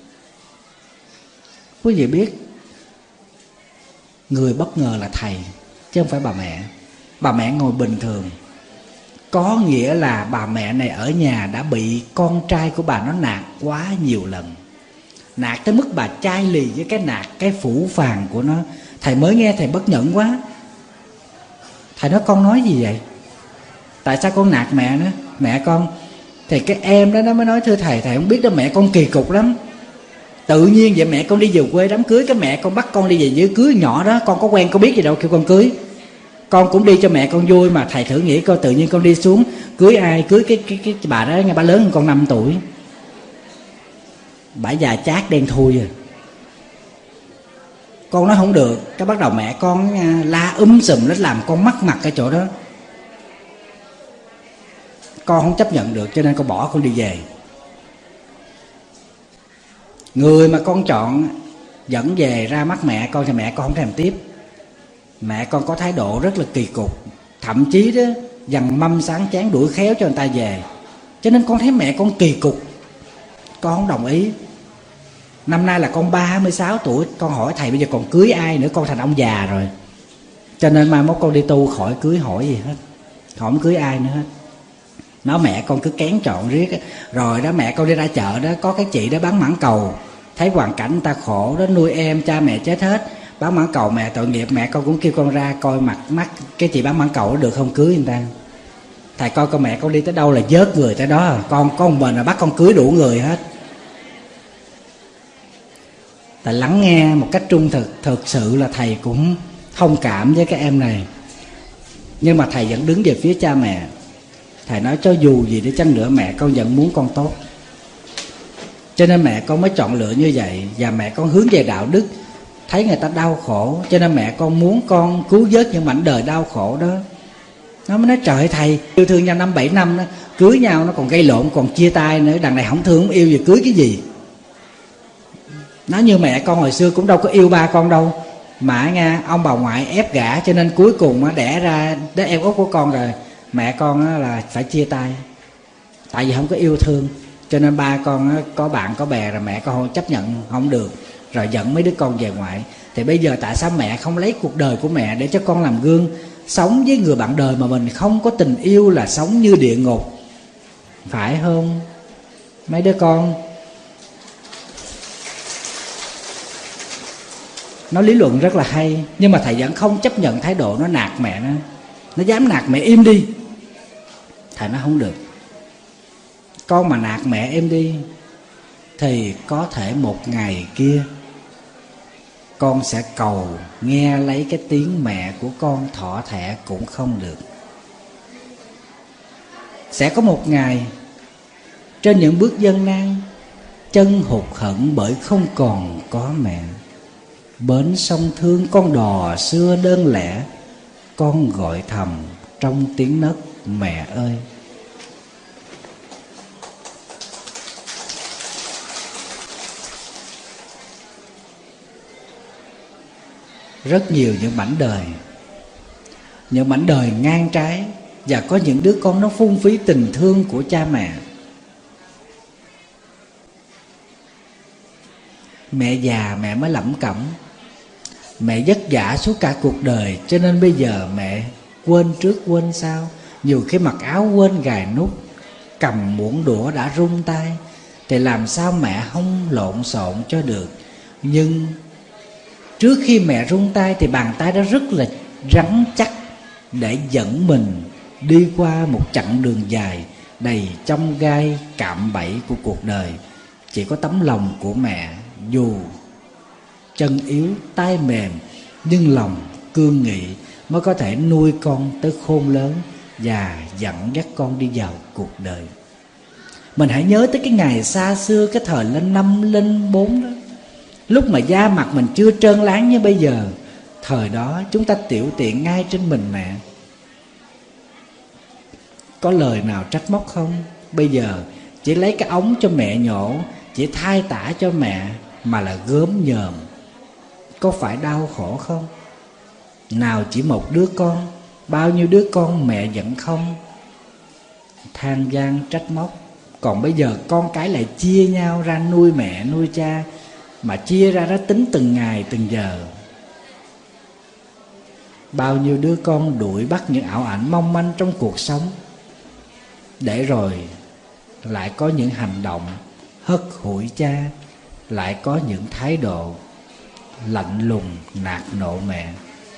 Quý vị biết, người bất ngờ là thầy chứ không phải bà mẹ. Bà mẹ ngồi bình thường, có nghĩa là bà mẹ này ở nhà đã bị con trai của bà nó nạt quá nhiều lần. Nạt tới mức bà chai lì với cái nạt, cái phũ phàng của nó. Thầy mới nghe thầy bất nhẫn quá. Thầy nói con nói gì vậy? Tại sao con nạt mẹ nữa? Mẹ con. Thì cái em đó nó mới nói thưa thầy, thầy không biết đó, mẹ con kỳ cục lắm. Tự nhiên vậy mẹ con đi về quê đám cưới, cái mẹ con bắt con đi về dưới cưới nhỏ đó, con có quen có biết gì đâu kêu con cưới. Con cũng đi cho mẹ con vui mà thầy thử nghĩ coi, tự nhiên con đi xuống cưới ai? Cưới cái cái cái bà đó nghe bà lớn hơn con năm tuổi. Bà già chát đen thui rồi. Con nói không được, cái bắt đầu mẹ con la um sùm nó làm con mắc mặt cái chỗ đó. Con không chấp nhận được cho nên con bỏ con đi về. Người mà con chọn dẫn về ra mắt mẹ con thì mẹ con không thèm tiếp. Mẹ con có thái độ rất là kỳ cục, thậm chí đó dằn mâm sáng chén đuổi khéo cho người ta về. Cho nên con thấy mẹ con kỳ cục, con không đồng ý. Năm nay là con ba mươi sáu tuổi, con hỏi thầy bây giờ còn cưới ai nữa, con thành ông già rồi. Cho nên mai mốt con đi tu khỏi cưới hỏi gì hết, không cưới ai nữa hết. Nó mẹ con cứ kén chọn riết. Rồi đó mẹ con đi ra chợ đó, có cái chị đó bán mãng cầu, thấy hoàn cảnh người ta khổ đó, nuôi em cha mẹ chết hết, bán mãng cầu mẹ tội nghiệp, mẹ con cũng kêu con ra coi mặt mắt cái chị bán mãng cầu được không, cưới người ta. Thầy coi con mẹ con đi tới đâu là vớt người tới đó, con có một mình là bắt con cưới đủ người hết. Thầy lắng nghe một cách trung thực, thực sự là thầy cũng thông cảm với các em này, nhưng mà thầy vẫn đứng về phía cha mẹ. Thầy nói cho dù gì đi chăng nữa mẹ con vẫn muốn con tốt, cho nên mẹ con mới chọn lựa như vậy. Và mẹ con hướng về đạo đức, thấy người ta đau khổ, cho nên mẹ con muốn con cứu vớt những mảnh đời đau khổ đó. Nó mới nói trời thầy yêu thương nhau năm bảy năm đó, cưới nhau nó còn gây lộn, còn chia tay nữa, đằng này không thương không yêu gì cưới cái gì. Nó như mẹ con hồi xưa cũng đâu có yêu ba con đâu, mà nha ông bà ngoại ép gả, cho nên cuối cùng đẻ ra đứa em út của con rồi mẹ con là phải chia tay, tại vì không có yêu thương. Cho nên ba con có bạn có bè rồi mẹ con không chấp nhận, không được, rồi dẫn mấy đứa con về ngoại. Thì bây giờ tại sao mẹ không lấy cuộc đời của mẹ để cho con làm gương? Sống với người bạn đời mà mình không có tình yêu là sống như địa ngục, phải không mấy đứa con? Nó lý luận rất là hay, nhưng mà thầy vẫn không chấp nhận thái độ nó nạt mẹ nó. Nó dám nạt mẹ im đi. Thầy nói không được. Con mà nạt mẹ im đi thì có thể một ngày kia con sẽ cầu nghe lấy cái tiếng mẹ của con thọ thẹ cũng không được. Sẽ có một ngày trên những bước dân nan, chân hụt hẫng bởi không còn có mẹ. Bến sông thương con đò xưa đơn lẻ, con gọi thầm trong tiếng nấc mẹ ơi. Rất nhiều những mảnh đời, những mảnh đời ngang trái, và có những đứa con nó phung phí tình thương của cha mẹ. Mẹ già mẹ mới lẩm cẩm, mẹ vất vả suốt cả cuộc đời, cho nên bây giờ mẹ quên trước quên sau. Nhiều khi mặc áo quên gài nút, cầm muỗng đũa đã run tay, thì làm sao mẹ không lộn xộn cho được. Nhưng trước khi mẹ run tay thì bàn tay đó rất là rắn chắc để dẫn mình đi qua một chặng đường dài đầy chông gai cạm bẫy của cuộc đời. Chỉ có tấm lòng của mẹ, dù chân yếu tay mềm nhưng lòng cương nghị, mới có thể nuôi con tới khôn lớn và dẫn dắt con đi vào cuộc đời. Mình hãy nhớ tới cái ngày xa xưa, cái thời lên năm lên bốn đó, lúc mà da mặt mình chưa trơn láng như bây giờ. Thời đó chúng ta tiểu tiện ngay trên mình mẹ, có lời nào trách móc không? Bây giờ chỉ lấy cái ống cho mẹ nhổ, chỉ thay tả cho mẹ mà là gớm nhờm, có phải đau khổ không? Nào chỉ một đứa con, bao nhiêu đứa con mẹ vẫn không than van trách móc. Còn bây giờ con cái lại chia nhau ra nuôi mẹ nuôi cha, mà chia ra đó tính từng ngày từng giờ. Bao nhiêu đứa con đuổi bắt những ảo ảnh mong manh trong cuộc sống, để rồi lại có những hành động hất hủi cha, lại có những thái độ lạnh lùng nạt nộ mẹ.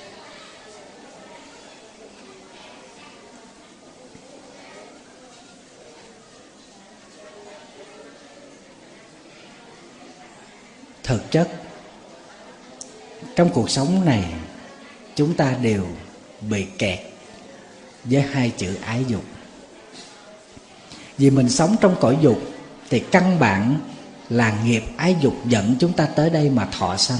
Thực chất trong cuộc sống này chúng ta đều bị kẹt với hai chữ ái dục. Vì mình sống trong cõi dục thì căn bản là nghiệp ái dục dẫn chúng ta tới đây mà thọ sanh.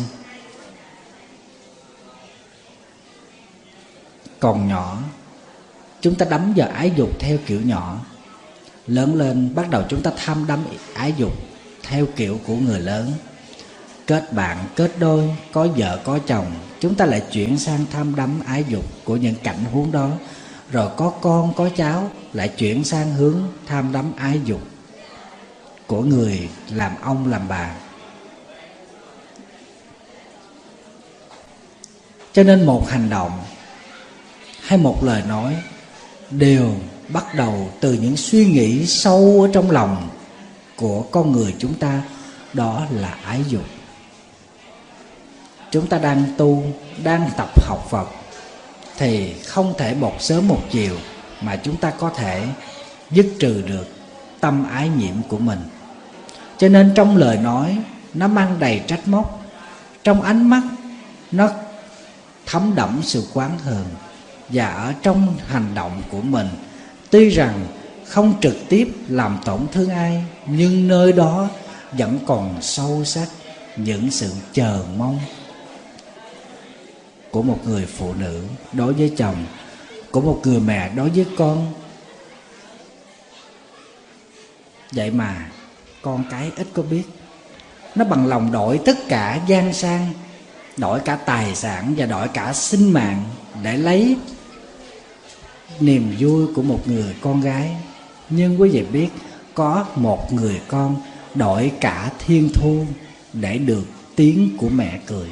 Còn nhỏ chúng ta đắm vào ái dục theo kiểu nhỏ, lớn lên bắt đầu chúng ta tham đắm ái dục theo kiểu của người lớn. Kết bạn, kết đôi, có vợ có chồng, chúng ta lại chuyển sang tham đắm ái dục của những cảnh huống đó. Rồi có con, có cháu, lại chuyển sang hướng tham đắm ái dục của người làm ông làm bà. Cho nên một hành động hay một lời nói đều bắt đầu từ những suy nghĩ sâu ở trong lòng của con người chúng ta, đó là ái dục. Chúng ta đang tu, đang tập học Phật thì không thể một sớm một chiều mà chúng ta có thể dứt trừ được tâm ái nhiễm của mình. Cho nên trong lời nói nó mang đầy trách móc, trong ánh mắt nó thấm đẫm sự oán hờn, và ở trong hành động của mình tuy rằng không trực tiếp làm tổn thương ai, nhưng nơi đó vẫn còn sâu sắc những sự chờ mong của một người phụ nữ đối với chồng, của một người mẹ đối với con. Vậy mà con cái ít có biết, nó bằng lòng đổi tất cả gian sang, đổi cả tài sản và đổi cả sinh mạng để lấy niềm vui của một người con gái. Nhưng quý vị biết, có một người con đổi cả thiên thu để được tiếng của mẹ cười.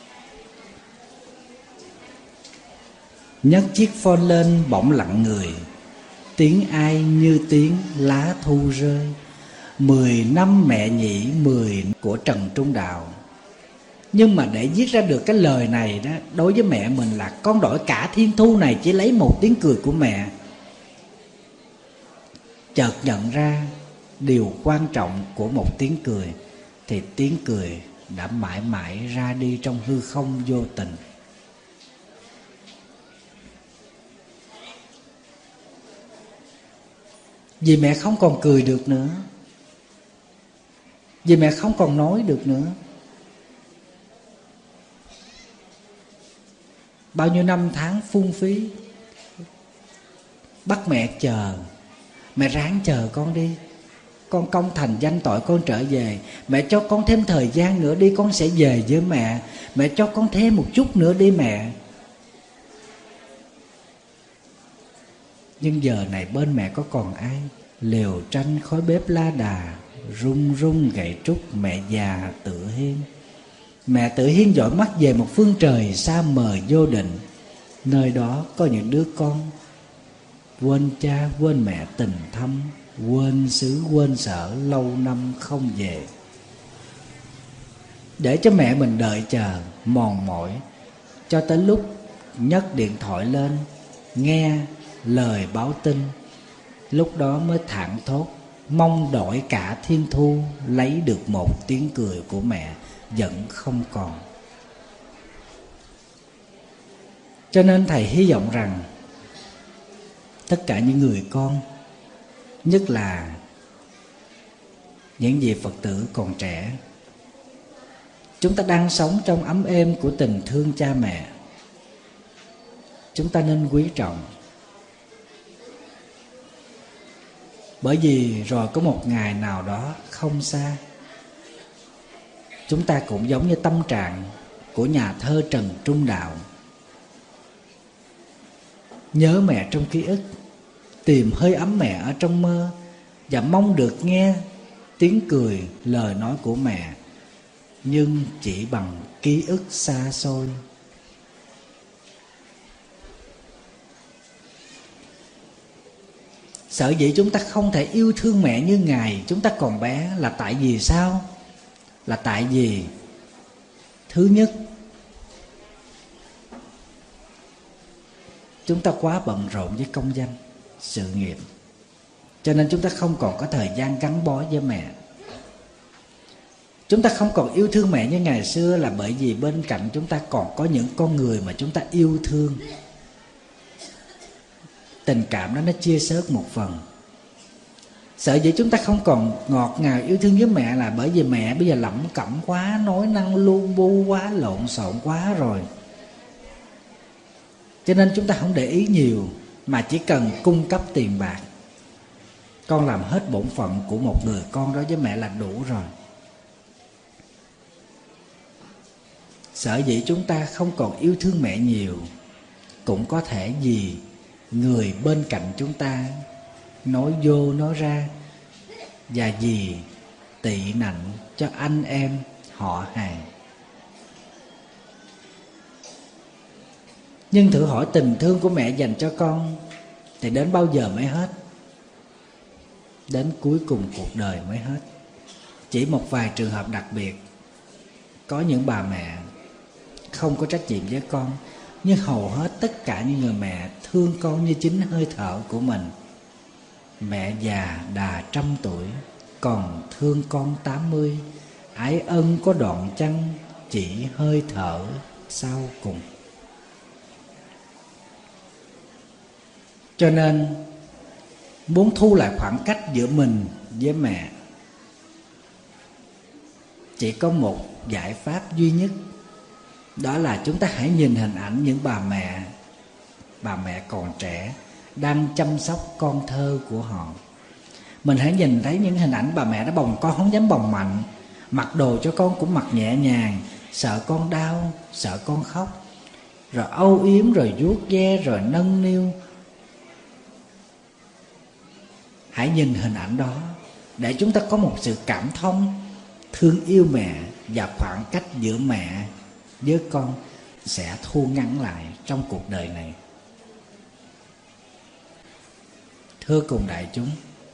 Nhấc chiếc phone lên bỗng lặng người, tiếng ai như tiếng lá thu rơi. Mười năm mẹ nhỉ mười của Trần Trung Đạo. Nhưng mà để viết ra được cái lời này đó, đối với mẹ mình là con đổi cả thiên thu này chỉ lấy một tiếng cười của mẹ. Chợt nhận ra điều quan trọng của một tiếng cười, thì tiếng cười đã mãi mãi ra đi trong hư không vô tình. Vì mẹ không còn cười được nữa, vì mẹ không còn nói được nữa. Bao nhiêu năm tháng phung phí, bắt mẹ chờ. Mẹ ráng chờ con đi, con công thành danh tội con trở về. Mẹ cho con thêm thời gian nữa đi, con sẽ về với mẹ. Mẹ cho con thêm một chút nữa đi mẹ. Nhưng giờ này bên mẹ có còn ai? Lều tranh khói bếp la đà, rung rung gậy trúc mẹ già tự hiên. Mẹ tự hiên dõi mắt về một phương trời xa mờ vô định. Nơi đó có những đứa con quên cha quên mẹ tình thâm, quên xứ quên sở lâu năm không về. Để cho mẹ mình đợi chờ mòn mỏi, cho tới lúc nhấc điện thoại lên nghe lời báo tin, lúc đó mới thảng thốt mong đổi cả thiên thu lấy được một tiếng cười của mẹ vẫn không còn. Cho nên thầy hy vọng rằng tất cả những người con, nhất là những vị Phật tử còn trẻ, chúng ta đang sống trong ấm êm của tình thương cha mẹ. Chúng ta nên quý trọng, bởi vì rồi có một ngày nào đó không xa, chúng ta cũng giống như tâm trạng của nhà thơ Trần Trung Đạo. Nhớ mẹ trong ký ức, tìm hơi ấm mẹ ở trong mơ, và mong được nghe tiếng cười, lời nói của mẹ, nhưng chỉ bằng ký ức xa xôi. Sở dĩ chúng ta không thể yêu thương mẹ như ngày chúng ta còn bé là tại vì sao? Là tại vì thứ nhất, chúng ta quá bận rộn với công danh, sự nghiệp, cho nên chúng ta không còn có thời gian gắn bó với mẹ. Chúng ta không còn yêu thương mẹ như ngày xưa là bởi vì bên cạnh chúng ta còn có những con người mà chúng ta yêu thương. Tình cảm đó nó chia sớt một phần. Sợ dĩ chúng ta không còn ngọt ngào yêu thương với mẹ là bởi vì mẹ bây giờ lẩm cẩm quá, nói năng lu bu quá, lộn xộn quá rồi. Cho nên chúng ta không để ý nhiều, mà chỉ cần cung cấp tiền bạc. Con làm hết bổn phận của một người con đối với mẹ là đủ rồi. Sở dĩ chúng ta không còn yêu thương mẹ nhiều cũng có thể vì người bên cạnh chúng ta nói vô nói ra, và vì tị nạnh cho anh em họ hàng. Nhưng thử hỏi tình thương của mẹ dành cho con thì đến bao giờ mới hết? Đến cuối cùng cuộc đời mới hết. Chỉ một vài trường hợp đặc biệt, có những bà mẹ không có trách nhiệm với con, nhưng hầu hết tất cả những người mẹ thương con như chính hơi thở của mình. Mẹ già đà trăm tuổi còn thương con tám mươi, ái ân có đoạn chăng, chỉ hơi thở sau cùng. Cho nên muốn thu lại khoảng cách giữa mình với mẹ, chỉ có một giải pháp duy nhất, đó là chúng ta hãy nhìn hình ảnh những bà mẹ, bà mẹ còn trẻ đang chăm sóc con thơ của họ. Mình hãy nhìn thấy những hình ảnh bà mẹ đã bồng con không dám bồng mạnh, mặc đồ cho con cũng mặc nhẹ nhàng, sợ con đau, sợ con khóc, rồi âu yếm, rồi vuốt ve, rồi nâng niu. Hãy nhìn hình ảnh đó để chúng ta có một sự cảm thông, thương yêu mẹ, và khoảng cách giữa mẹ với con sẽ thu ngắn lại trong cuộc đời này. Thưa cùng đại chúng,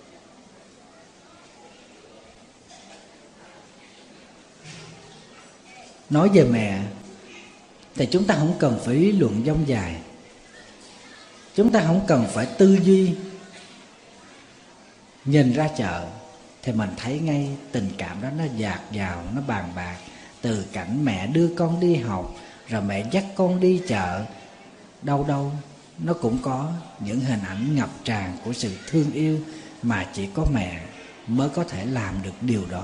nói về mẹ thì chúng ta không cần phải lý luận dông dài, chúng ta không cần phải tư duy. Nhìn ra chợ thì mình thấy ngay tình cảm đó nó dạt dào, nó bàn bạc. Từ cảnh mẹ đưa con đi học, rồi mẹ dắt con đi chợ, đâu đâu nó cũng có những hình ảnh ngập tràn của sự thương yêu, mà chỉ có mẹ mới có thể làm được điều đó.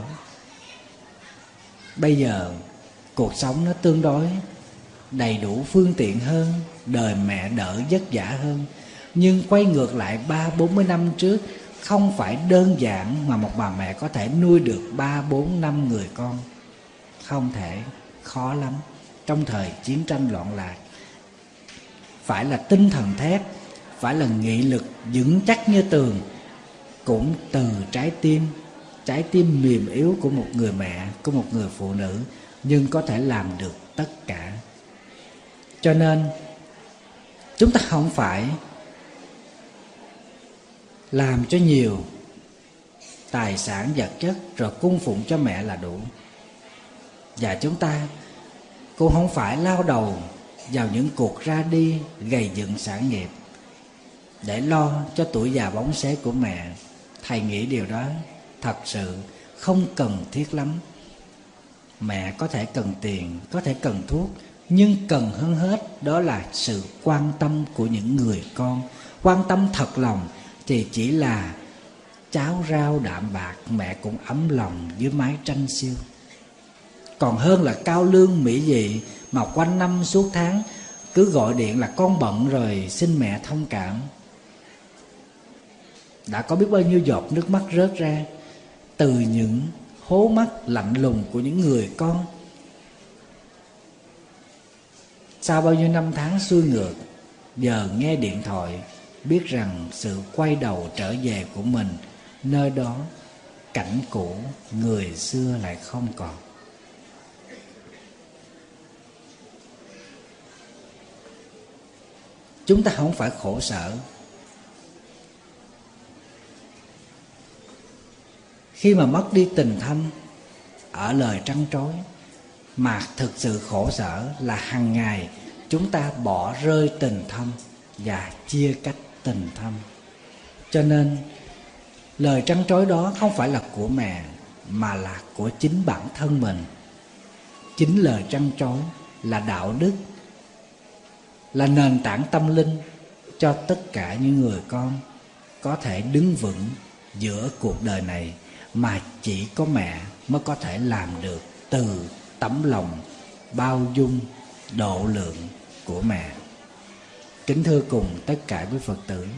Bây giờ cuộc sống nó tương đối đầy đủ phương tiện hơn, đời mẹ đỡ vất vả hơn. Nhưng quay ngược lại ba bốn mươi năm trước, không phải đơn giản mà một bà mẹ có thể nuôi được ba bốn năm người con. Không thể, khó lắm. Trong thời chiến tranh loạn lạc, phải là tinh thần thép, phải là nghị lực vững chắc như tường, cũng từ trái tim, trái tim mềm yếu của một người mẹ, của một người phụ nữ, nhưng có thể làm được tất cả. Cho nên chúng ta không phải làm cho nhiều tài sản vật chất rồi cung phụng cho mẹ là đủ. Và chúng ta cũng không phải lao đầu vào những cuộc ra đi gầy dựng sản nghiệp để lo cho tuổi già bóng xế của mẹ. Thầy nghĩ điều đó thật sự không cần thiết lắm. Mẹ có thể cần tiền, có thể cần thuốc, nhưng cần hơn hết đó là sự quan tâm của những người con. Quan tâm thật lòng thì chỉ là cháo rau đạm bạc mẹ cũng ấm lòng dưới mái tranh xiêu. Còn hơn là cao lương mỹ vị mà quanh năm suốt tháng cứ gọi điện là con bận rồi xin mẹ thông cảm. Đã có biết bao nhiêu giọt nước mắt rớt ra từ những hố mắt lạnh lùng của những người con. Sau bao nhiêu năm tháng xuôi ngược, giờ nghe điện thoại biết rằng sự quay đầu trở về của mình, nơi đó cảnh cũ người xưa lại không còn. Chúng ta không phải khổ sở khi mà mất đi tình thân ở lời trăn trối, mà thực sự khổ sở là hàng ngày chúng ta bỏ rơi tình thân và chia cách tình thân. Cho nên lời trăn trối đó không phải là của mẹ, mà là của chính bản thân mình. Chính lời trăn trối là đạo đức, là nền tảng tâm linh cho tất cả những người con có thể đứng vững giữa cuộc đời này, mà chỉ có mẹ mới có thể làm được từ tấm lòng bao dung độ lượng của mẹ. Kính thưa cùng tất cả quý Phật tử,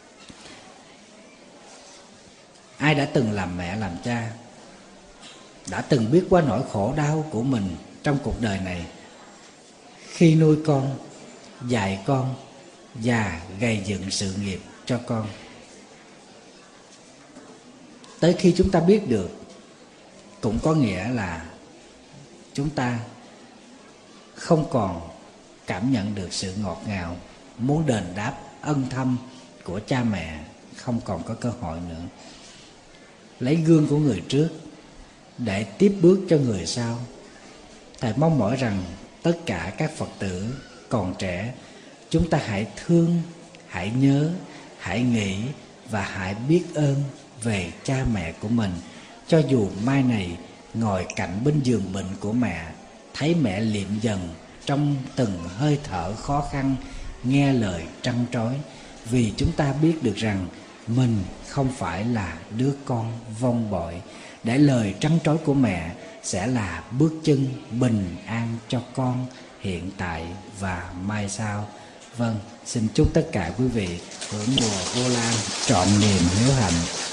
ai đã từng làm mẹ làm cha, đã từng biết qua nỗi khổ đau của mình trong cuộc đời này, khi nuôi con, dạy con và gây dựng sự nghiệp cho con. Tới khi chúng ta biết được, cũng có nghĩa là chúng ta không còn cảm nhận được sự ngọt ngào, muốn đền đáp ân thâm của cha mẹ không còn có cơ hội nữa. Lấy gương của người trước để tiếp bước cho người sau. Thầy mong mỏi rằng tất cả các Phật tử còn trẻ, chúng ta hãy thương, hãy nhớ, hãy nghĩ và hãy biết ơn về cha mẹ của mình. Cho dù mai này ngồi cạnh bên giường bệnh của mẹ, thấy mẹ liệm dần trong từng hơi thở khó khăn, nghe lời trăn trối, vì chúng ta biết được rằng mình không phải là đứa con vong bội, để lời trăn trối của mẹ sẽ là bước chân bình an cho con hiện tại và mai sau. Vâng, xin chúc tất cả quý vị hưởng mùa Vu Lan trọn niềm hiếu hạnh.